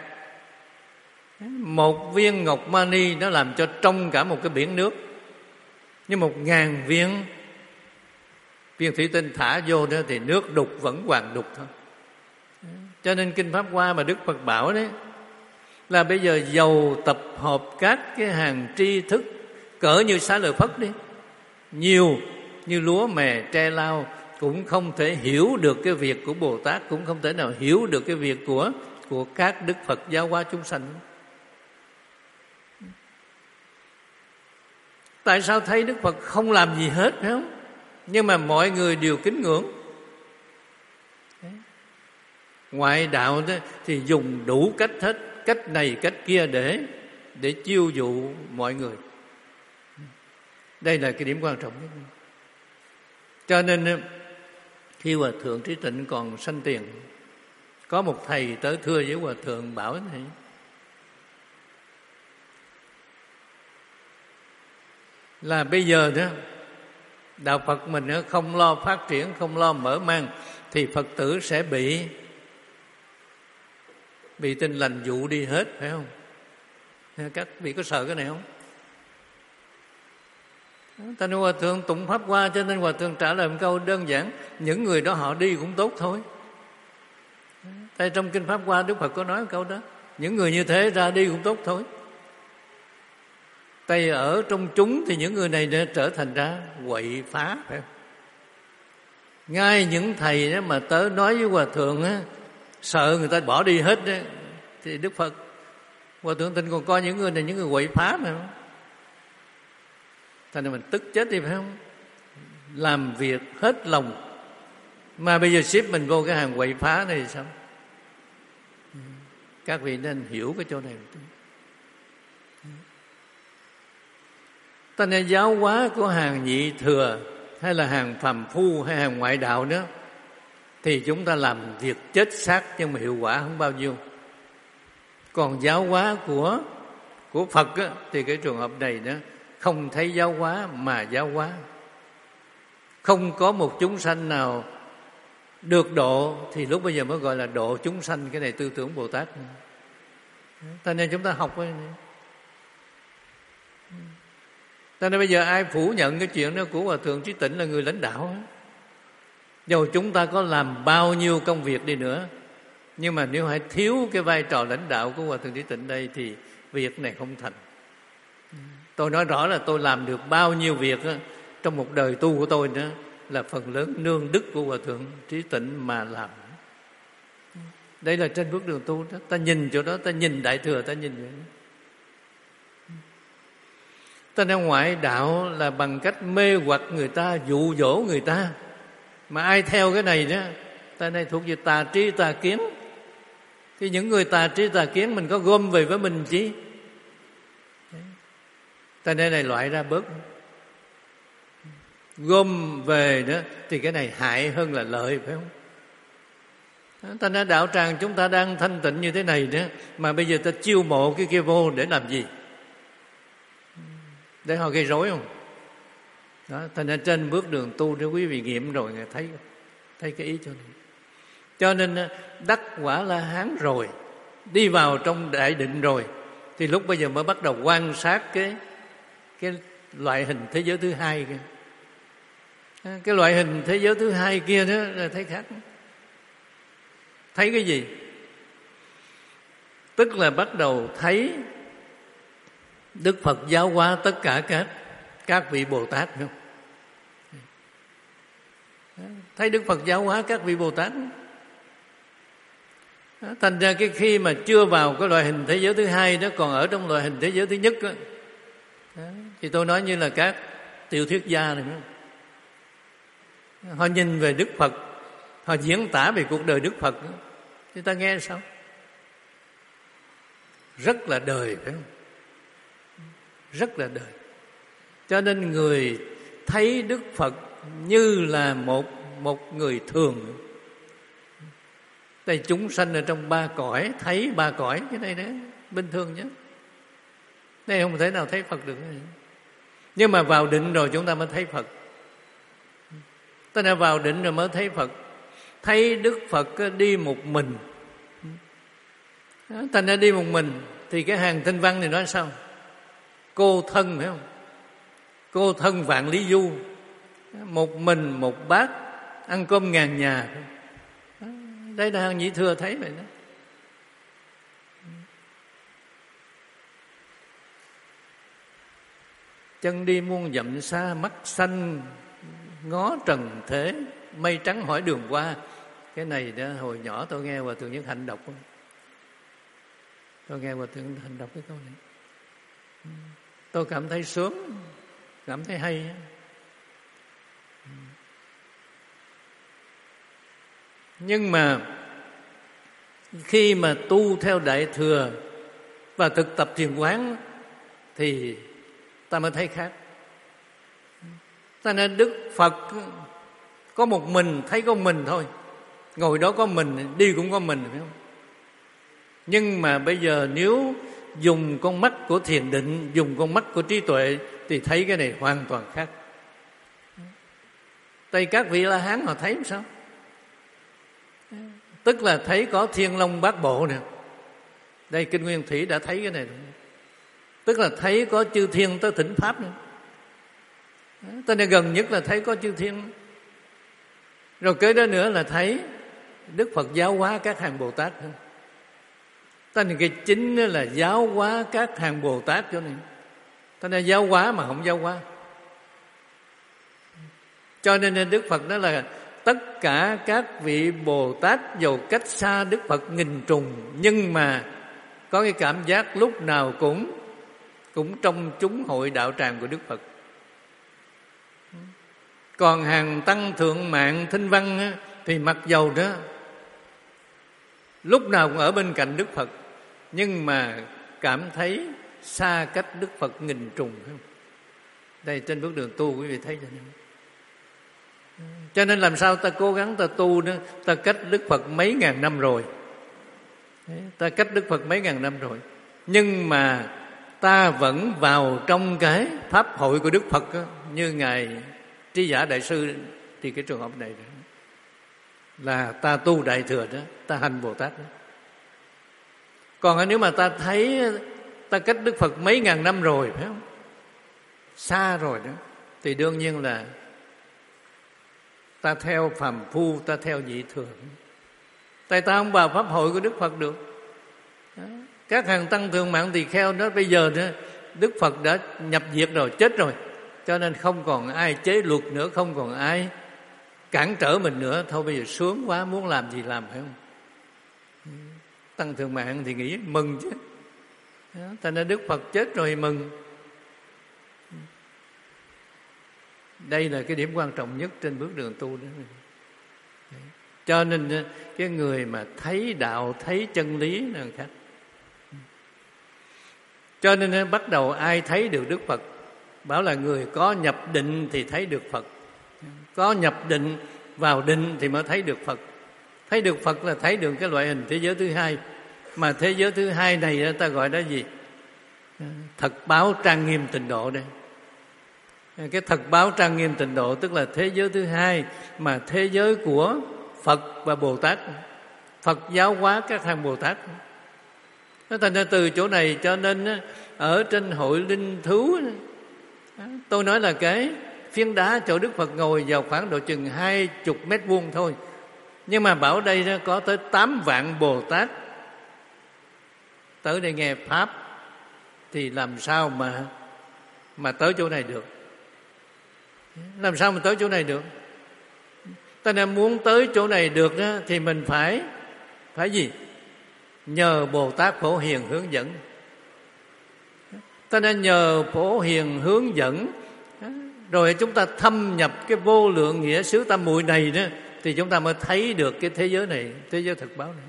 Một viên ngọc mani nó làm cho trong cả một cái biển nước, nhưng một ngàn viên viên thủy tinh thả vô đó thì nước đục vẫn hoàn đục thôi. Cho nên Kinh Pháp Hoa mà Đức Phật bảo đấy là bây giờ dầu tập hợp các cái hàng tri thức cỡ như Xá Lợi Phất đi, nhiều như lúa mè tre lau, cũng không thể hiểu được cái việc của Bồ Tát, cũng không thể nào hiểu được cái việc của của các Đức Phật giáo hóa chúng sanh. Tại sao thấy Đức Phật không làm gì hết, phải không? Nhưng mà mọi người đều kính ngưỡng. Ngoại đạo đó thì dùng đủ cách hết, cách này cách kia để để chiêu dụ mọi người. Đây là cái điểm quan trọng nhất. Cho nên khi Hòa Thượng Trí Tịnh còn sanh tiền, có một thầy tới thưa với Hòa Thượng bảo thế này: là bây giờ đó đạo Phật mình không lo phát triển, không lo mở mang, thì Phật tử sẽ bị bị Tin Lành dụ đi hết, phải không? Các vị có sợ cái này không? Ta nói Hòa Thượng tụng Pháp Hoa, cho nên Hòa Thượng trả lời một câu đơn giản: những người đó họ đi cũng tốt thôi. Tại trong Kinh Pháp Hoa Đức Phật có nói một câu đó, những người như thế ra đi cũng tốt thôi. Tại ở trong chúng thì những người này đã trở thành ra quậy phá, phải không? Ngay những thầy đó mà tới nói với Hòa Thượng á, sợ người ta bỏ đi hết đó, thì Đức Phật, Hòa Thượng Tịnh còn coi những người này những người quậy phá mà không? Thành ra mình tức chết đi, phải không? Làm việc hết lòng mà bây giờ xếp mình vô cái hàng quậy phá này thì sao? Các vị nên hiểu cái chỗ này. Ta nên giáo hóa của hàng Nhị Thừa hay là hàng phàm phu hay hàng ngoại đạo nữa, thì chúng ta làm việc chết xác nhưng mà hiệu quả không bao nhiêu. Còn giáo hóa của của Phật á, thì cái trường hợp này đó không thấy giáo hóa mà giáo hóa. Không có một chúng sanh nào được độ thì lúc bây giờ mới gọi là độ chúng sanh. Cái này tư tưởng Bồ Tát. Cho nên chúng ta học ấy. Cho nên bây giờ ai phủ nhận cái chuyện đó của Hòa Thượng Trí Tịnh là người lãnh đạo ấy. Dù chúng ta có làm bao nhiêu công việc đi nữa, nhưng mà nếu hãy thiếu cái vai trò lãnh đạo của Hòa Thượng Trí Tịnh đây thì việc này không thành. Tôi nói rõ là tôi làm được bao nhiêu việc đó, trong một đời tu của tôi nữa là phần lớn nương đức của Hòa Thượng Trí Tịnh mà làm. Đây là trên bước đường tu đó. Ta nhìn chỗ đó, ta nhìn Đại Thừa, ta nhìn vậy. Ta ra ngoại đạo là bằng cách mê hoặc người ta, dụ dỗ người ta. Mà ai theo cái này đó, ta này thuộc về tà tri tà kiến. Thì những người tà tri tà kiến mình có gom về với mình chi? Ta nên này loại ra bớt. Gom về đó thì cái này hại hơn là lợi, phải không? Ta nói đạo tràng chúng ta đang thanh tịnh như thế này đó, mà bây giờ ta chiêu mộ cái kia vô để làm gì? Để họ gây rối không? Đó, ta nên trên bước đường tu để quý vị nghiệm rồi thấy thấy cái ý cho nên. Cho nên đắc quả La Hán rồi, đi vào trong đại định rồi, thì lúc bây giờ mới bắt đầu quan sát cái cái loại hình thế giới thứ hai kia. Cái loại hình thế giới thứ hai kia đó là thấy khác. Thấy cái gì? Tức là bắt đầu thấy Đức Phật giáo hóa tất cả các các vị Bồ Tát, không? Thấy Đức Phật giáo hóa các vị Bồ Tát. Thành ra cái khi mà chưa vào cái loại hình thế giới thứ hai đó, còn ở trong loại hình thế giới thứ nhất đó, thì tôi nói như là các tiểu thuyết gia này, họ nhìn về Đức Phật, họ diễn tả về cuộc đời Đức Phật, thì ta nghe sao? Rất là đời, phải không? Rất là đời. Cho nên người thấy Đức Phật như là một một người thường. Đây chúng sanh ở trong ba cõi, thấy ba cõi, cái này đấy bình thường nhé. Đây không thể nào thấy Phật được. Nhưng mà vào định rồi chúng ta mới thấy Phật. Ta đã vào định rồi mới thấy Phật. Thấy Đức Phật đi một mình. Ta đã đi một mình thì cái hàng Tinh Văn này nói sao? Cô thân, phải không? Cô thân vạn lý du. Một mình một bát ăn cơm ngàn nhà. Đây là hàng Nhị Thừa thấy vậy đó. Chân đi muôn dặm xa, mắt xanh ngó trần thế, mây trắng hỏi đường qua. Cái này đó hồi nhỏ tôi nghe Hòa Thượng Nhất Hạnh đọc. Tôi nghe Hòa Thượng Nhất Hạnh đọc cái câu này, tôi cảm thấy sướng, cảm thấy hay. Nhưng mà khi mà tu theo Đại Thừa và thực tập thiền quán thì ta mới thấy khác. Ta nên Đức Phật có một mình, thấy có mình thôi. Ngồi đó có mình, đi cũng có mình, phải không? Nhưng mà bây giờ nếu dùng con mắt của thiền định, dùng con mắt của trí tuệ thì thấy cái này hoàn toàn khác. Tại các vị La Hán họ thấy sao? Tức là thấy có Thiên Long Bát Bộ nè. Đây Kinh Nguyên Thủy đã thấy cái này. Tức là thấy có chư thiên tới thỉnh Pháp nữa. Tới đây gần nhất là thấy có chư thiên. Rồi kế đó nữa là thấy Đức Phật giáo hóa các hàng Bồ Tát. Tới nên cái chính là giáo hóa các hàng Bồ Tát cho nên. Tới nên giáo hóa mà không giáo hóa. Cho nên Đức Phật đó là tất cả các vị Bồ Tát dầu cách xa Đức Phật nghìn trùng, nhưng mà có cái cảm giác lúc nào cũng cũng trong chúng hội đạo tràng của Đức Phật. Còn hàng tăng thượng mạng Thinh Văn á, thì mặc dầu đó lúc nào cũng ở bên cạnh Đức Phật, nhưng mà cảm thấy xa cách Đức Phật nghìn trùng. Đây trên bước đường tu quý vị thấy cho nên. Cho nên làm sao ta cố gắng ta tu nữa, ta cách Đức Phật mấy ngàn năm rồi, ta cách Đức Phật mấy ngàn năm rồi, nhưng mà ta vẫn vào trong cái pháp hội của Đức Phật đó, như ngài Trí Giả Đại Sư thì cái trường hợp này đó, là ta tu Đại Thừa đó, ta hành Bồ Tát đó. Còn nếu mà ta thấy ta cách Đức Phật mấy ngàn năm rồi, phải không, xa rồi đó, thì đương nhiên là ta theo phàm phu, ta theo dị thường. Tại ta không vào pháp hội của Đức Phật được. Đó. Các hàng tăng thường mạng tỳ kheo đó, bây giờ đó, Đức Phật đã nhập diệt rồi, chết rồi, cho nên không còn ai chế luật nữa, không còn ai cản trở mình nữa. Thôi bây giờ sướng quá, muốn làm gì làm, phải không? Tăng thường mạng thì nghĩ mừng chứ. Thành ra Đức Phật chết rồi mừng. Đây là cái điểm quan trọng nhất trên bước đường tu đó. Cho nên cái người mà thấy đạo, thấy chân lý là khác. Cho nên bắt đầu ai thấy được Đức Phật, bảo là người có nhập định thì thấy được Phật. Có nhập định, vào định thì mới thấy được Phật. Thấy được Phật là thấy được cái loại hình thế giới thứ hai. Mà thế giới thứ hai này ta gọi đó gì? Thật báo trang nghiêm tịnh độ đây. Cái thật báo trang nghiêm tịnh độ tức là thế giới thứ hai, mà thế giới của Phật và Bồ Tát. Phật giáo hóa các hàng Bồ Tát. Thành ra từ chỗ này cho nên ở trên hội linh thú, tôi nói là cái phiến đá chỗ Đức Phật ngồi vào khoảng độ chừng hai chục mét vuông thôi, nhưng mà bảo đây có tới tám vạn Bồ Tát tới đây nghe Pháp, thì làm sao mà mà tới chỗ này được? Làm sao mà tới chỗ này được? Ta nên muốn tới chỗ này được đó, thì mình phải phải gì? Nhờ Bồ Tát Phổ Hiền hướng dẫn. Ta nên nhờ Phổ Hiền hướng dẫn, rồi chúng ta thâm nhập cái vô lượng nghĩa xứ tam muội này đó, thì chúng ta mới thấy được cái thế giới này, thế giới thực báo này.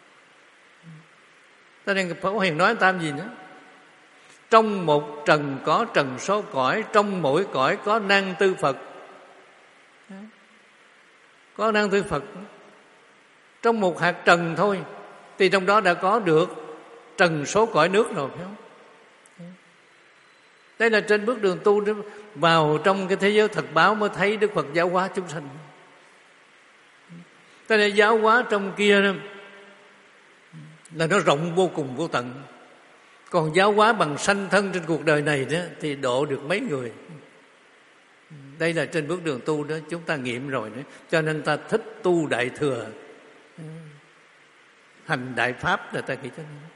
Ta nên Phổ Hiền nói tam gì nữa? Trong một trần có trần số cõi, trong mỗi cõi có năng tư Phật. Có năng tư Phật. Trong một hạt trần thôi thì trong đó đã có được trần số cõi nước rồi, phải không? Đây là trên bước đường tu, vào trong cái thế giới thật báo mới thấy Đức Phật giáo hóa chúng sanh. Thế nên giáo hóa trong kia đó, là nó rộng vô cùng vô tận. Còn giáo hóa bằng sanh thân trên cuộc đời này đó, thì độ được mấy người. Đây là trên bước đường tu đó, chúng ta nghiệm rồi đó. Cho nên ta thích tu Đại Thừa, hành Đại Pháp là ta nghĩ cho nên.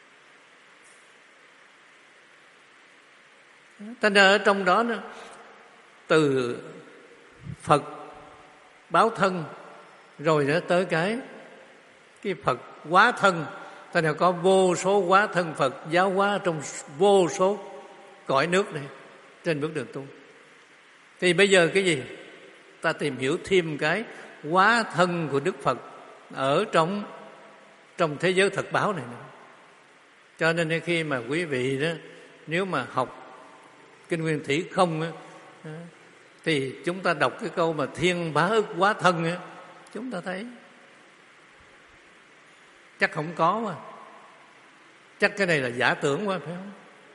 Thành ra ở trong đó, đó từ Phật báo thân, rồi đó tới cái cái Phật hóa thân. Thành ra có vô số hóa thân Phật giáo hóa trong vô số cõi nước này trên bước đường tu. Thì bây giờ cái gì? Ta tìm hiểu thêm cái hóa thân của Đức Phật ở trong trong thế giới thật báo này nữa. Cho nên khi mà quý vị đó, nếu mà học Kinh Nguyên Thủy không á, thì chúng ta đọc cái câu mà thiên bá ức hóa thân á, chúng ta thấy chắc không có mà. Chắc cái này là giả tưởng quá, phải không?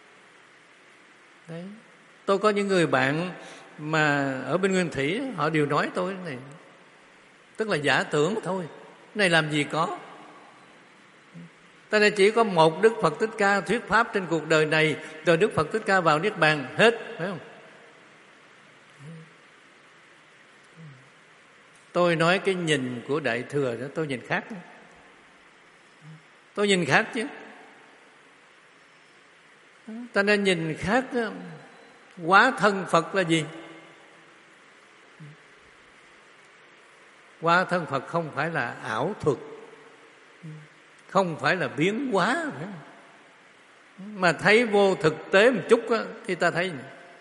Đấy. Tôi có những người bạn mà ở bên Nguyên Thủy, họ đều nói tôi cái này, tức là giả tưởng thôi, cái này làm gì có. Ta đây chỉ có một Đức Phật Thích Ca thuyết pháp trên cuộc đời này, rồi Đức Phật Thích Ca vào Niết Bàn hết, phải không? Tôi nói cái nhìn của Đại Thừa đó, tôi nhìn khác. Tôi nhìn khác chứ. Ta nên nhìn khác đó. Hóa thân Phật là gì? Hóa thân Phật không phải là ảo thuật, không phải là biến hóa, mà thấy vô thực tế một chút đó, thì ta thấy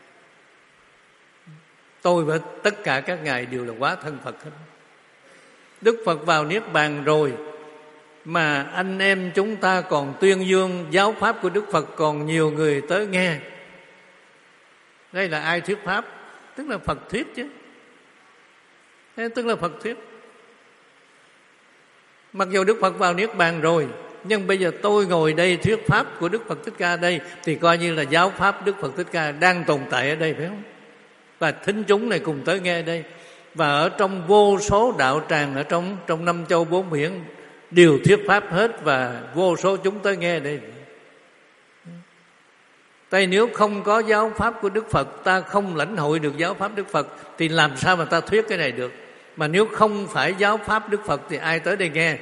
tôi và tất cả các ngài đều là hóa thân Phật hết. Đức Phật vào Niết Bàn rồi mà anh em chúng ta còn tuyên dương giáo pháp của Đức Phật, còn nhiều người tới nghe. Đây là ai thuyết pháp? Tức là Phật thuyết chứ. Thế tức là Phật thuyết. Mặc dù Đức Phật vào Niết Bàn rồi, nhưng bây giờ tôi ngồi đây thuyết pháp của Đức Phật Thích Ca đây, thì coi như là giáo pháp Đức Phật Thích Ca đang tồn tại ở đây, phải không? Và thính chúng này cùng tới nghe đây. Và ở trong vô số đạo tràng, ở trong trong năm châu bốn biển đều thuyết pháp hết, và vô số chúng tới nghe đây. Tại nếu không có giáo pháp của Đức Phật, ta không lãnh hội được giáo pháp Đức Phật, thì làm sao mà ta thuyết cái này được? Mà nếu không phải giáo pháp Đức Phật thì ai tới đây nghe?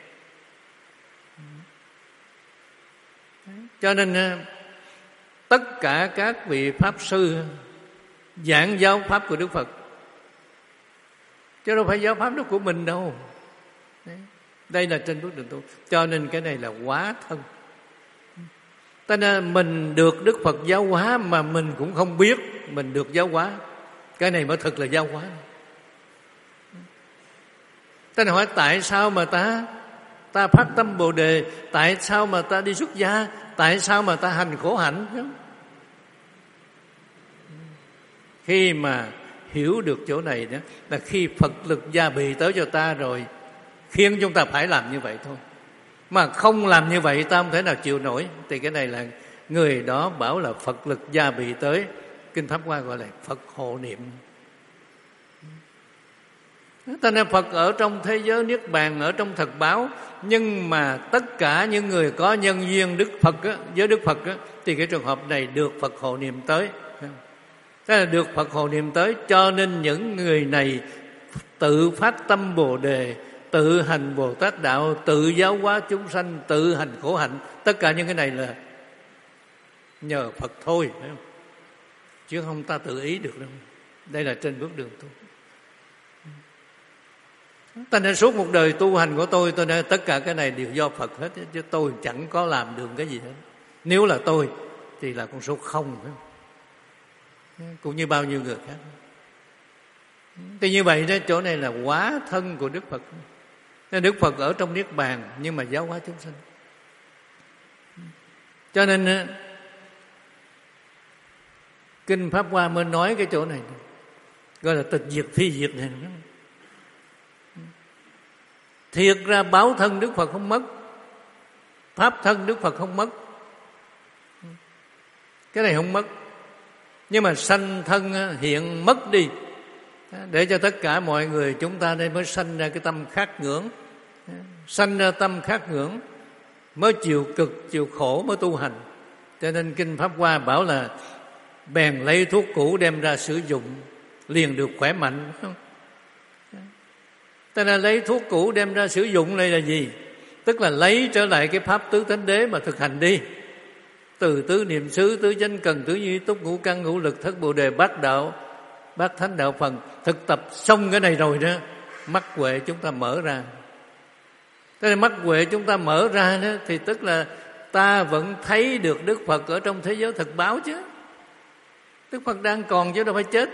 Cho nên tất cả các vị Pháp Sư giảng giáo pháp của Đức Phật, chứ đâu phải giáo pháp đó của mình đâu. Đây là trên bước đường tu. Cho nên cái này là hóa thân. Cho nên mình được Đức Phật giáo hóa mà mình cũng không biết mình được giáo hóa. Cái này mới thực là giáo hóa. Ta hỏi tại sao mà ta ta phát tâm Bồ Đề, tại sao mà ta đi xuất gia, tại sao mà ta hành khổ hạnh? Khi mà hiểu được chỗ này đó, là khi Phật lực gia bị tới cho ta rồi, khiến chúng ta phải làm như vậy thôi. Mà không làm như vậy ta không thể nào chịu nổi. Thì cái này là người đó bảo là Phật lực gia bị tới. Kinh Pháp Hoa gọi là Phật hộ niệm. Cho nên Phật ở trong thế giới Niết Bàn, ở trong thật báo. Nhưng mà tất cả những người có nhân duyên Đức Phật á, với Đức Phật á, thì cái trường hợp này được Phật hộ niệm tới. Thế là được Phật hộ niệm tới. Cho nên những người này tự phát tâm Bồ Đề, tự hành Bồ Tát đạo, tự giáo hóa chúng sanh, tự hành khổ hạnh. Tất cả những cái này là nhờ Phật thôi, phải không? Chứ không ta tự ý được đâu. Đây là trên bước đường tu. Ta nên suốt một đời tu hành của tôi, tôi nói tất cả cái này đều do Phật hết, chứ tôi chẳng có làm được cái gì hết. Nếu là tôi thì là con số không, phải không? Cũng như bao nhiêu người khác. Thì như vậy đó, chỗ này là hóa thân của Đức Phật. Nên Đức Phật ở trong Niết Bàn nhưng mà giáo hóa chúng sanh. Cho nên Kinh Pháp Hoa mới nói cái chỗ này, gọi là tịch diệt phi diệt này. Thiệt ra báo thân Đức Phật không mất, pháp thân Đức Phật không mất, cái này không mất. Nhưng mà sanh thân hiện mất đi, để cho tất cả mọi người chúng ta đây mới sanh ra cái tâm khát ngưỡng. Sanh ra tâm khát ngưỡng mới chịu cực, chịu khổ mới tu hành. Cho nên Kinh Pháp Hoa bảo là bèn lấy thuốc cũ đem ra sử dụng, liền được khỏe mạnh. Cho nên lấy thuốc cũ đem ra sử dụng này là gì? Tức là lấy trở lại cái pháp tứ thánh đế mà thực hành đi. Từ tứ niệm xứ, tứ chánh cần, tứ duy túc, ngũ căn, ngũ lực, thất bồ đề, bát đạo, bát thánh đạo phần. Thực tập xong cái này rồi đó, mắt huệ chúng ta mở ra. Thế nên mắt huệ chúng ta mở ra đó, thì tức là ta vẫn thấy được Đức Phật ở trong thế giới thực báo chứ. Đức Phật đang còn chứ đâu phải chết.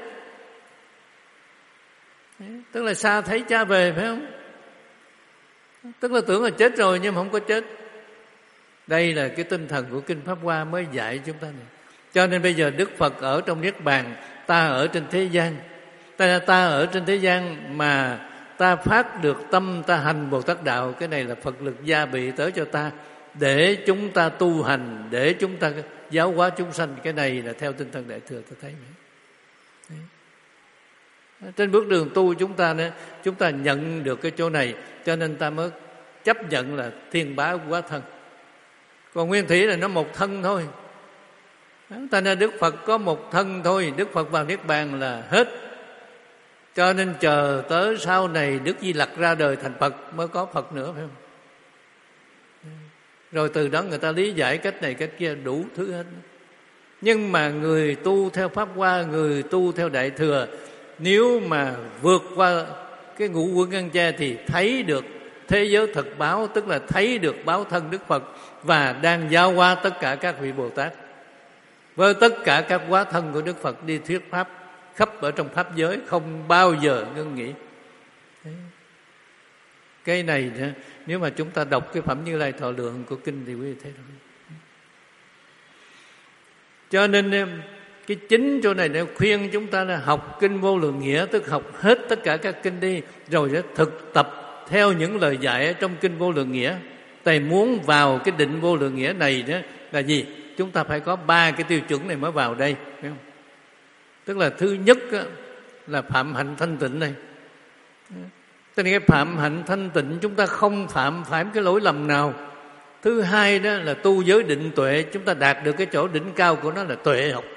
Tức là xa thấy cha về, phải không? Tức là tưởng là chết rồi nhưng mà không có chết. Đây là cái tinh thần của Kinh Pháp Hoa mới dạy chúng ta này. Cho nên bây giờ Đức Phật ở trong Niết Bàn, ta ở trên thế gian. Ta, ta ở trên thế gian mà ta phát được tâm, ta hành Bồ Tát đạo. Cái này là Phật lực gia bị tới cho ta, để chúng ta tu hành, để chúng ta giáo hóa chúng sanh. Cái này là theo tinh thần Đại Thừa ta thấy. Đấy. Trên bước đường tu chúng ta nữa, chúng ta nhận được cái chỗ này, cho nên ta mới chấp nhận là thiên bá hóa thân. Còn nguyên thủy là nó một thân thôi. Ta nên Đức Phật có một thân thôi. Đức Phật vào Niết Bàn là hết. Cho nên chờ tới sau này Đức Di Lặc ra đời thành Phật mới có Phật nữa, phải không? Rồi từ đó người ta lý giải cách này cách kia đủ thứ hết. Nhưng mà người tu theo Pháp Hoa, người tu theo Đại Thừa, nếu mà vượt qua cái ngũ uẩn ngăn che thì thấy được thế giới thực báo, tức là thấy được báo thân Đức Phật và đang giáo hóa tất cả các vị Bồ Tát với tất cả các hóa thân của Đức Phật đi thuyết pháp khắp ở trong pháp giới, không bao giờ ngưng nghỉ. Cái này nếu mà chúng ta đọc cái phẩm Như Lai Thọ Lượng của kinh thì quý vị thấy rồi. Cho nên cái chính chỗ này để khuyên chúng ta là học kinh Vô Lượng Nghĩa, tức học hết tất cả các kinh đi, rồi sẽ thực tập theo những lời dạy ở trong kinh Vô Lượng Nghĩa. Thầy muốn vào cái định Vô Lượng Nghĩa này đó là gì? Chúng ta phải có ba cái tiêu chuẩn này mới vào đây, phải không? Tức là thứ nhất là phạm hạnh thanh tịnh này. Tức là cái phạm hạnh thanh tịnh chúng ta không phạm phải cái lỗi lầm nào. Thứ hai đó là tu giới định tuệ, chúng ta đạt được cái chỗ đỉnh cao của nó là tuệ học.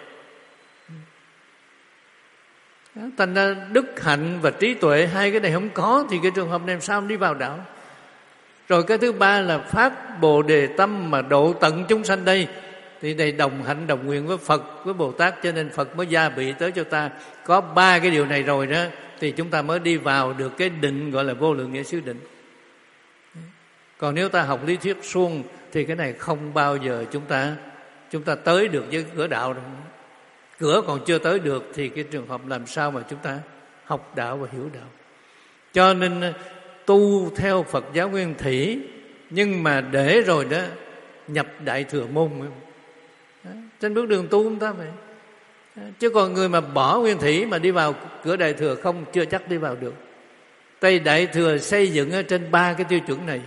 Thành ra đức hạnh và trí tuệ, hai cái này không có thì cái trường hợp này làm sao đi vào đạo. Rồi cái thứ ba là phát Bồ Đề tâm mà độ tận chúng sanh đây. Thì đây đồng hạnh đồng nguyện với Phật, với Bồ Tát, cho nên Phật mới gia bị tới cho ta. Có ba cái điều này rồi đó thì chúng ta mới đi vào được cái định gọi là Vô Lượng Nghĩa xứ định. Còn nếu ta học lý thuyết suông thì cái này không bao giờ chúng ta chúng ta tới được với cửa đạo đâu. Cửa còn chưa tới được thì cái trường hợp làm sao mà chúng ta học đạo và hiểu đạo. Cho nên tu theo Phật giáo Nguyên Thủy, nhưng mà để rồi đó nhập Đại Thừa môn. Đó, trên bước đường tu chúng ta vậy. Chứ còn người mà bỏ Nguyên Thủy mà đi vào cửa Đại Thừa không, chưa chắc đi vào được. Tây Đại Thừa xây dựng ở trên ba cái tiêu chuẩn này.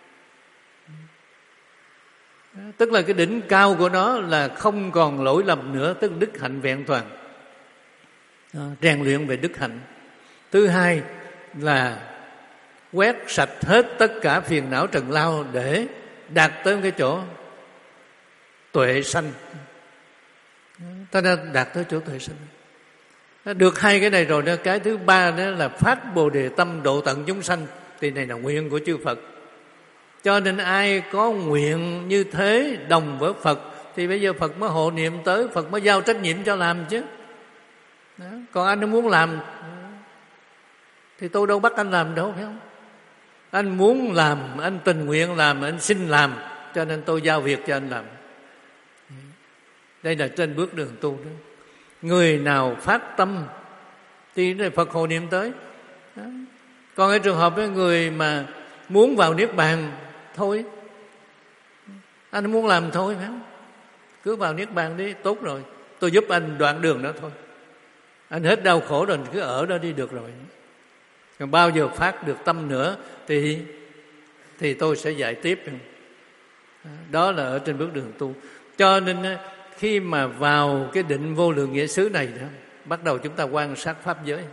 Tức là cái đỉnh cao của nó là không còn lỗi lầm nữa, tức đức hạnh vẹn toàn, rèn luyện về đức hạnh. Thứ hai là quét sạch hết tất cả phiền não trần lao để đạt tới cái chỗ tuệ sanh. Ta đã đạt tới chỗ tuệ sanh. Được hai cái này rồi đó, cái thứ ba đó là phát Bồ Đề tâm độ tận chúng sanh. Thì này là nguyện của chư Phật. Cho nên ai có nguyện như thế đồng với Phật thì bây giờ Phật mới hộ niệm tới, Phật mới giao trách nhiệm cho làm chứ. Đó. Còn anh muốn làm thì tôi đâu bắt anh làm đâu, phải không? Anh muốn làm, anh tình nguyện làm, anh xin làm, cho nên tôi giao việc cho anh làm. Đây là trên bước đường tu đó. Người nào phát tâm thì Phật hộ niệm tới. Đó. Còn cái trường hợp với người mà muốn vào Niết Bàn thôi, anh muốn làm thôi, phải không? Cứ vào Niết Bàn đi, tốt rồi, tôi giúp anh đoạn đường đó thôi. Anh hết đau khổ rồi, cứ ở đó đi được rồi. Còn bao giờ phát được tâm nữa thì thì tôi sẽ dạy tiếp. Đó là ở trên bước đường tu. Cho nên khi mà vào cái định Vô Lượng Nghĩa xứ này đó, bắt đầu chúng ta quan sát pháp giới.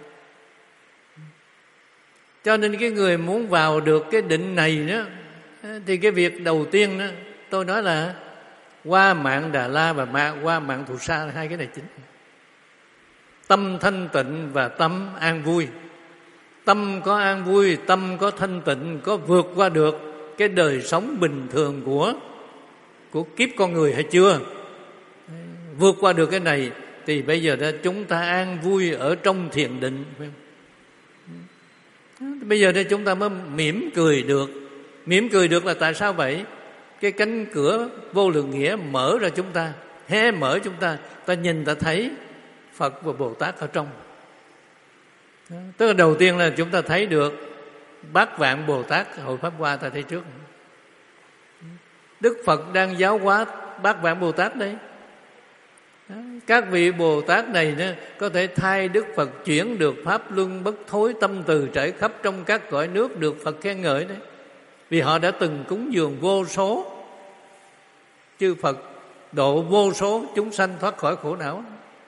Cho nên cái người muốn vào được cái định này đó, thì cái việc đầu tiên đó, tôi nói là qua mạng Đà La và qua mạng Thù Sa, hai cái này chính. Tâm thanh tịnh và tâm an vui. Tâm có an vui, tâm có thanh tịnh, có vượt qua được cái đời sống bình thường của của kiếp con người hay chưa? Vượt qua được cái này thì bây giờ đó chúng ta an vui ở trong thiền định, phải không? Bây giờ đây chúng ta mới mỉm cười được. Mỉm cười được là tại sao vậy? Cái cánh cửa Vô Lượng Nghĩa mở ra chúng ta, hé mở chúng ta, ta nhìn ta thấy Phật và Bồ Tát ở trong. Tức là đầu tiên là chúng ta thấy được Bát Vạn Bồ Tát hội Pháp Hoa, ta thấy trước. Đức Phật đang giáo hóa Bát Vạn Bồ Tát đấy. Các vị Bồ Tát này đó, có thể thay Đức Phật chuyển được pháp luân bất thối, tâm từ trải khắp trong các cõi nước, được Phật khen ngợi đấy. Vì họ đã từng cúng dường vô số chư Phật, độ vô số chúng sanh thoát khỏi khổ não.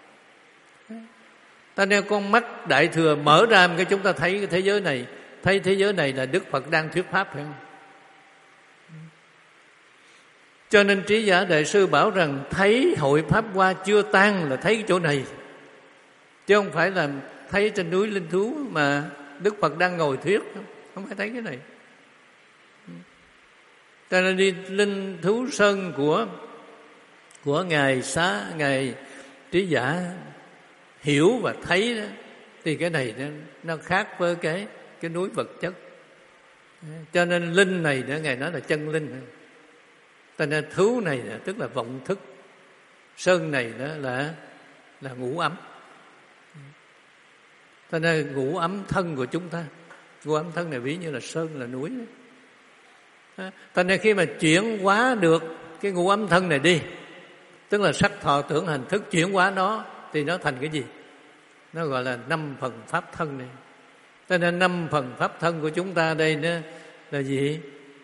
Ta nên con mắt Đại Thừa mở ra cái chúng ta thấy cái thế giới này, thấy thế giới này là Đức Phật đang thuyết pháp, phải không? Cho nên Trí Giả Đại Sư bảo rằng thấy hội Pháp Hoa chưa tan là thấy cái chỗ này, chứ không phải là thấy trên núi Linh Thú mà Đức Phật đang ngồi thuyết, không phải thấy cái này. Cho nên đi Linh Thú Sơn của của ngài Xá, ngài Trí Giả hiểu và thấy đó, thì cái này nó, nó khác với cái cái núi vật chất. Cho nên linh này đó ngài nói là chân linh. Cho nên thú này là, tức là vọng thức. Sơn này đó là là ngũ ấm. Cho nên ngũ ấm thân của chúng ta, ngũ ấm thân này ví như là sơn, là núi. Cho nên khi mà chuyển hóa được cái ngũ ấm thân này đi, tức là sắc thọ tưởng hành thức chuyển hóa nó thì nó thành cái gì? Nó gọi là năm phần pháp thân này. Cho nên năm phần pháp thân của chúng ta đây nó là gì?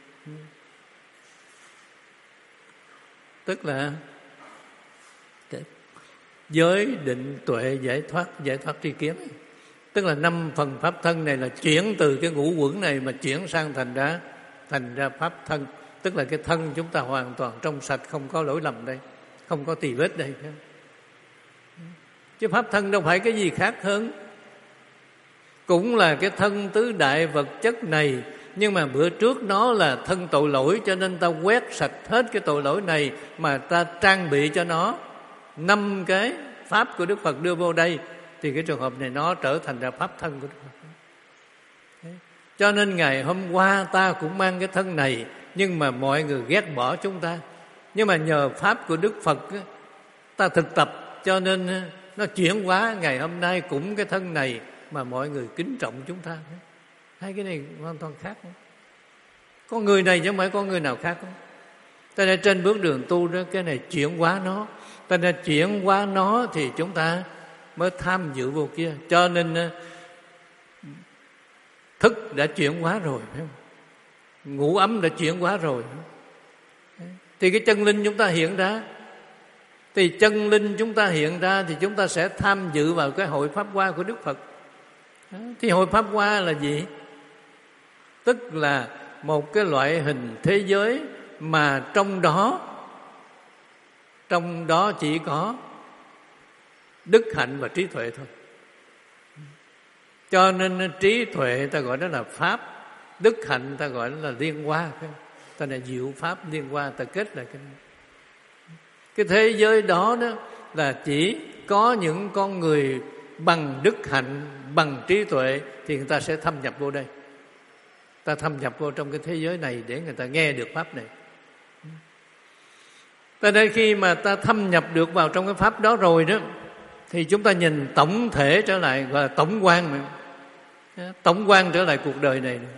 Tức là giới định tuệ giải thoát, giải thoát tri kiến. Tức là năm phần pháp thân này là chuyển từ cái ngũ quẩn này mà chuyển sang thành ra thành ra pháp thân. Tức là cái thân chúng ta hoàn toàn trong sạch, không có lỗi lầm đây, không có tỳ vết đây. Chứ pháp thân đâu phải cái gì khác hơn, cũng là cái thân tứ đại vật chất này, nhưng mà bữa trước nó là thân tội lỗi, cho nên ta quét sạch hết cái tội lỗi này mà ta trang bị cho nó năm cái pháp của Đức Phật đưa vô đây, thì cái trường hợp này nó trở thành ra pháp thân của Đức Phật. Đấy. Cho nên ngày hôm qua ta cũng mang cái thân này, nhưng mà mọi người ghét bỏ chúng ta. Nhưng mà nhờ pháp của Đức Phật ta thực tập, cho nên nó chuyển hóa. Ngày hôm nay cũng cái thân này mà mọi người kính trọng chúng ta. Hai cái này hoàn toàn khác. Con người này chứ không phải con người nào khác. Cho nên trên bước đường tu đó, cái này chuyển hóa nó. Cho nên chuyển hóa nó thì chúng ta mới tham dự vô kia. Cho nên thức đã chuyển hóa rồi, phải không? Ngũ ấm đã chuyển hóa rồi, thì cái chân linh chúng ta hiện ra. Thì chân linh chúng ta hiện ra thì chúng ta sẽ tham dự vào cái hội pháp hoa của Đức Phật. Thì hội pháp hoa là gì? Tức là một cái loại hình thế giới mà trong đó trong đó chỉ có đức hạnh và trí tuệ thôi. Cho nên trí tuệ ta gọi đó là pháp, đức hạnh ta gọi đó là liên hoa, ta là diệu pháp liên hoa, ta kết lại cái này. Cái thế giới đó đó là chỉ có những con người bằng đức hạnh, bằng trí tuệ thì người ta sẽ thâm nhập vô đây. Ta thâm nhập vô trong cái thế giới này để người ta nghe được pháp này. Tại đây khi mà ta thâm nhập được vào trong cái pháp đó rồi đó, thì chúng ta nhìn tổng thể trở lại, gọi là tổng quan mà. Tổng quan trở lại cuộc đời này.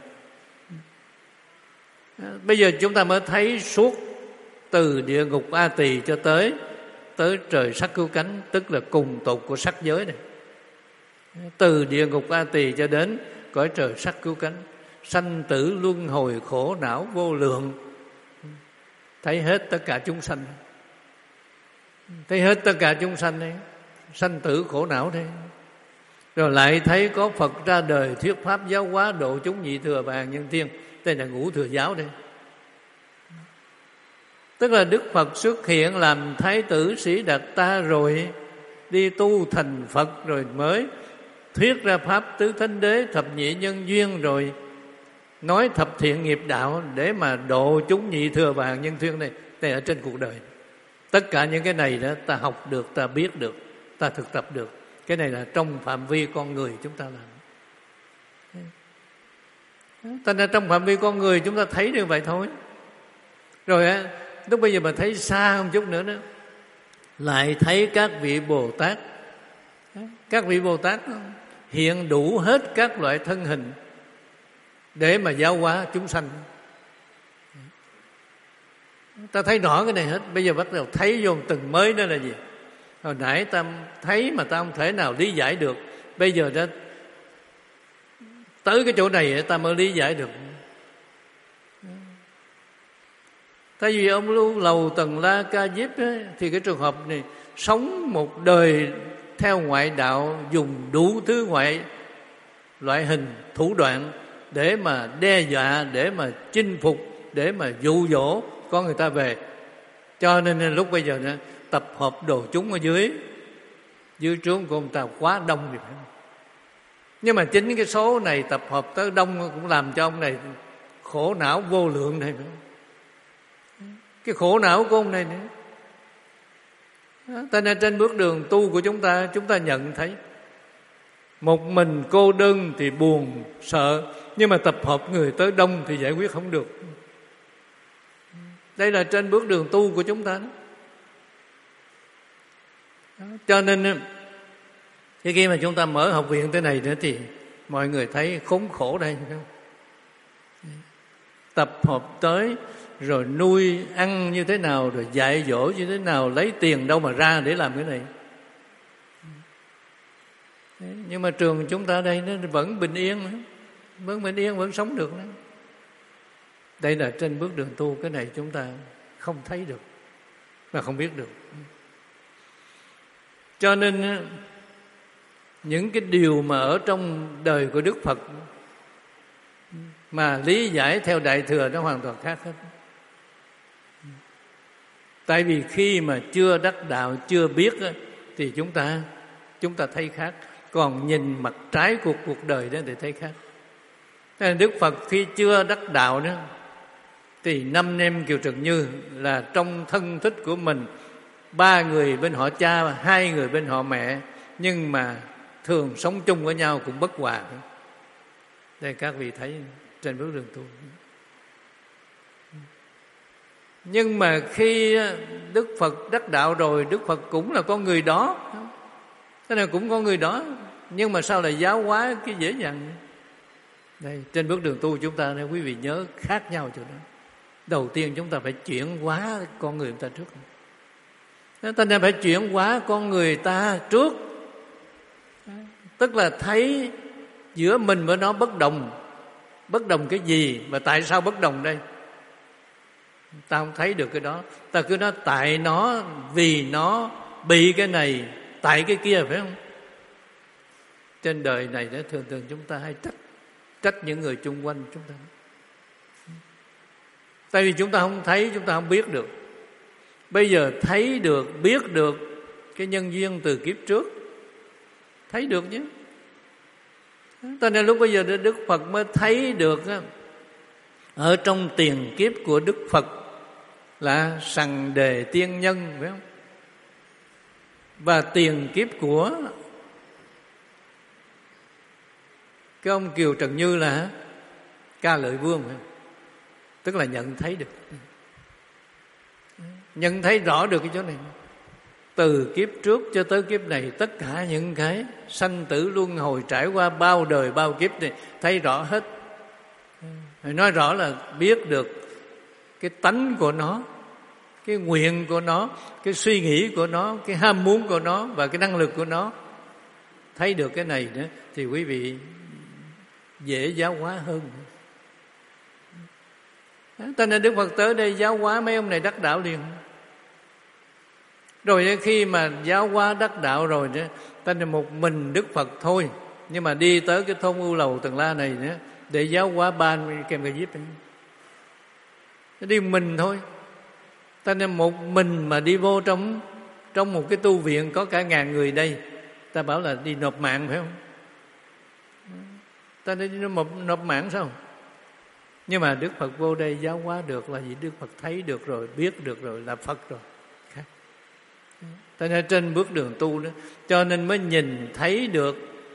Bây giờ chúng ta mới thấy suốt từ địa ngục A Tỳ cho tới tới trời sắc cứu cánh, tức là cùng tột của sắc giới này. Từ địa ngục A Tỳ cho đến cõi trời sắc cứu cánh, sanh tử luân hồi khổ não vô lượng, thấy hết tất cả chúng sanh, thấy hết tất cả chúng sanh đấy, sanh tử khổ não đấy. Rồi lại thấy có Phật ra đời thuyết pháp giáo hóa độ chúng nhị thừa và hàng nhân thiên. Đây là ngũ thừa giáo đây. Tức là Đức Phật xuất hiện làm thái tử Sĩ Đạt Ta, rồi đi tu thành Phật, rồi mới thuyết ra pháp tứ thánh đế, thập nhị nhân duyên, rồi nói thập thiện nghiệp đạo để mà độ chúng nhị thừa và hàng nhân thiên này. Đây ở trên cuộc đời. Tất cả những cái này đó ta học được, ta biết được, ta thực tập được. Cái này là trong phạm vi con người chúng ta làm. Thành ra trong phạm vi con người chúng ta thấy được vậy thôi. Rồi á, lúc bây giờ mà thấy xa một chút nữa đó, lại thấy các vị Bồ Tát. Các vị Bồ Tát hiện đủ hết các loại thân hình để mà giáo hóa chúng sanh. Ta thấy rõ cái này hết. Bây giờ bắt đầu thấy vô từng mới đó là gì? Hồi nãy ta thấy mà ta không thể nào lý giải được. Bây giờ đã tới cái chỗ này ta mới lý giải được. Tại vì ông Lưu Lầu Tần La Ca Diếp ấy, thì cái trường hợp này sống một đời theo ngoại đạo, dùng đủ thứ ngoại loại hình thủ đoạn để mà đe dọa, để mà chinh phục, để mà dụ dỗ con người ta về. Cho nên lúc bây giờ tập hợp đồ chúng ở dưới dưới trướng của ông ta quá đông. Nhưng mà chính cái số này tập hợp tới đông cũng làm cho ông này khổ não vô lượng này nữa. Cái khổ não của ông này nữa. Cho nên trên bước đường tu của chúng ta, chúng ta nhận thấy một mình cô đơn thì buồn, sợ, nhưng mà tập hợp người tới đông thì giải quyết không được. Đây là trên bước đường tu của chúng ta đó. Cho nên khi mà chúng ta mở học viện tới này nữa thì mọi người thấy khốn khổ đây. tập hợp tới, rồi nuôi ăn như thế nào, rồi dạy dỗ như thế nào, lấy tiền đâu mà ra để làm cái này. Nhưng mà trường chúng ta đây nó vẫn bình yên, vẫn bình yên, vẫn sống được. Đây là trên bước đường tu, cái này chúng ta không thấy được và không biết được. Cho nên những cái điều mà ở trong đời của Đức Phật mà lý giải theo Đại Thừa nó hoàn toàn khác hết. Tại vì khi mà chưa đắc đạo, chưa biết thì chúng ta chúng ta thấy khác. Còn nhìn mặt trái của cuộc đời đó thì thấy khác. Nên Đức Phật khi chưa đắc đạo đó thì năm em Kiều Trần Như là trong thân thích của mình, ba người bên họ cha, hai người bên họ mẹ, nhưng mà thường sống chung với nhau cũng bất hòa. Đây các vị thấy trên bước đường tu. Nhưng mà khi Đức Phật đắc đạo rồi, Đức Phật cũng là con người đó, thế này cũng con người đó, nhưng mà sao lại giáo hóa cái dễ dàng? Đây trên bước đường tu chúng ta, quý vị nhớ khác nhau chỗ đó. Đầu tiên chúng ta phải chuyển hóa con người ta trước. Ta nên phải chuyển hóa con người ta trước. Tức là thấy giữa mình với nó bất đồng. Bất đồng cái gì và tại sao bất đồng đây? Ta không thấy được cái đó. Ta cứ nói tại nó, vì nó bị cái này, tại cái kia, phải không? Trên đời này đó, thường thường chúng ta hay trách Trách những người chung quanh chúng ta. Tại vì chúng ta không thấy, chúng ta không biết được. Bây giờ thấy được, biết được cái nhân duyên từ kiếp trước, thấy được chứ. Cho nên lúc bây giờ Đức Phật mới thấy được ở trong tiền kiếp của Đức Phật là Sằng Đề Tiên Nhân, phải không? Và tiền kiếp của cái ông Kiều Trần Như là Ca Lợi Vương, phải không? Tức là nhận thấy được, nhận thấy rõ được cái chỗ này. Từ kiếp trước cho tới kiếp này, tất cả những cái sanh tử luân hồi trải qua bao đời bao kiếp này, thấy rõ hết. Nói rõ là biết được cái tánh của nó, cái nguyện của nó, cái suy nghĩ của nó, cái ham muốn của nó và cái năng lực của nó. Thấy được cái này nữa thì quý vị dễ giáo hóa hơn. Cho nên Đức Phật tới đây giáo hóa mấy ông này đắc đạo liền. Rồi khi mà giáo hóa đắc đạo rồi đó, ta là một mình Đức Phật thôi, nhưng mà đi tới cái thôn U Lầu Tần La này nữa để giáo hóa ba Kem Ca Diếp. Đi mình thôi. Ta nên một mình mà đi vô trong trong một cái tu viện có cả ngàn người đây, ta bảo là đi nộp mạng, phải không? Ta đi nộp, nộp mạng sao? Nhưng mà Đức Phật vô đây giáo hóa được là gì? Đức Phật thấy được rồi, biết được rồi, là Phật rồi. Cho nên trên bước đường tu đó, cho nên mới nhìn thấy được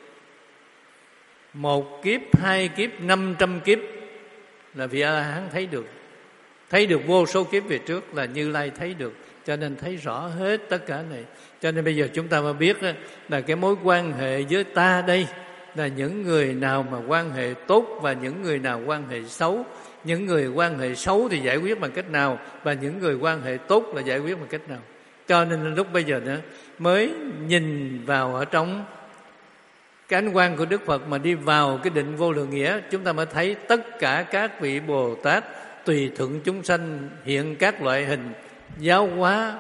một kiếp, hai kiếp, năm trăm kiếp là vị A-la-hán thấy được. Thấy được vô số kiếp về trước là Như Lai thấy được. Cho nên thấy rõ hết tất cả này. Cho nên bây giờ chúng ta mới biết là cái mối quan hệ với ta đây là những người nào mà quan hệ tốt và những người nào quan hệ xấu. Những người quan hệ xấu thì giải quyết bằng cách nào, và những người quan hệ tốt là giải quyết bằng cách nào. Cho nên lúc bây giờ nữa mới nhìn vào ở trong cái ánh quang của Đức Phật mà đi vào cái định vô lượng nghĩa, chúng ta mới thấy tất cả các vị Bồ Tát tùy thuận chúng sanh hiện các loại hình giáo hóa,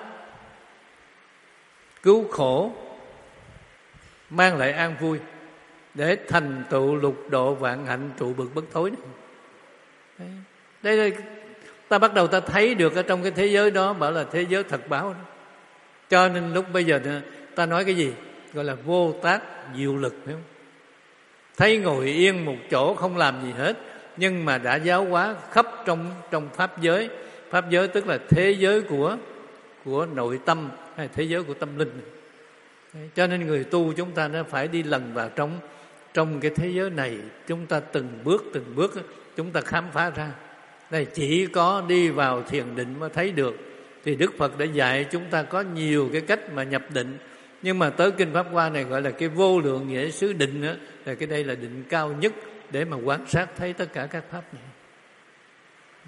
cứu khổ, mang lại an vui để thành tựu lục độ vạn hạnh trụ bực bất thối. Đấy. Đây là ta bắt đầu ta thấy được ở trong cái thế giới đó, bảo là thế giới thật báo đó. Cho nên lúc bây giờ ta nói cái gì? Gọi là vô tác diệu lực, phải không? Thấy ngồi yên một chỗ không làm gì hết, nhưng mà đã giáo hóa khắp trong trong pháp giới. Pháp giới tức là thế giới của của nội tâm hay thế giới của tâm linh. Đấy. Cho nên người tu chúng ta nó phải đi lần vào trong trong cái thế giới này, chúng ta từng bước từng bước chúng ta khám phá ra. Đây chỉ có đi vào thiền định mới thấy được. Thì Đức Phật đã dạy chúng ta có nhiều cái cách mà nhập định. Nhưng mà tới Kinh Pháp Hoa này gọi là cái vô lượng nghĩa xứ định đó, là cái đây là định cao nhất để mà quan sát thấy tất cả các pháp này.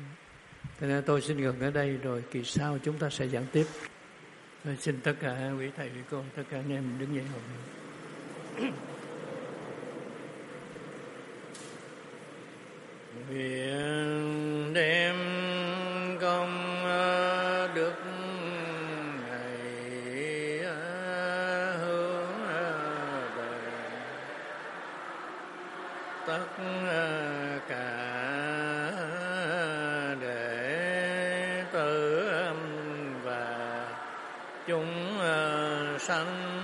Thế nên tôi xin ngừng ở đây, rồi kỳ sau chúng ta sẽ giảng tiếp. Tôi xin tất cả quý thầy, quý cô, tất cả anh em đứng dậy hồi nguyện đem công đức này hướng về tất cả đệ tử và chúng sanh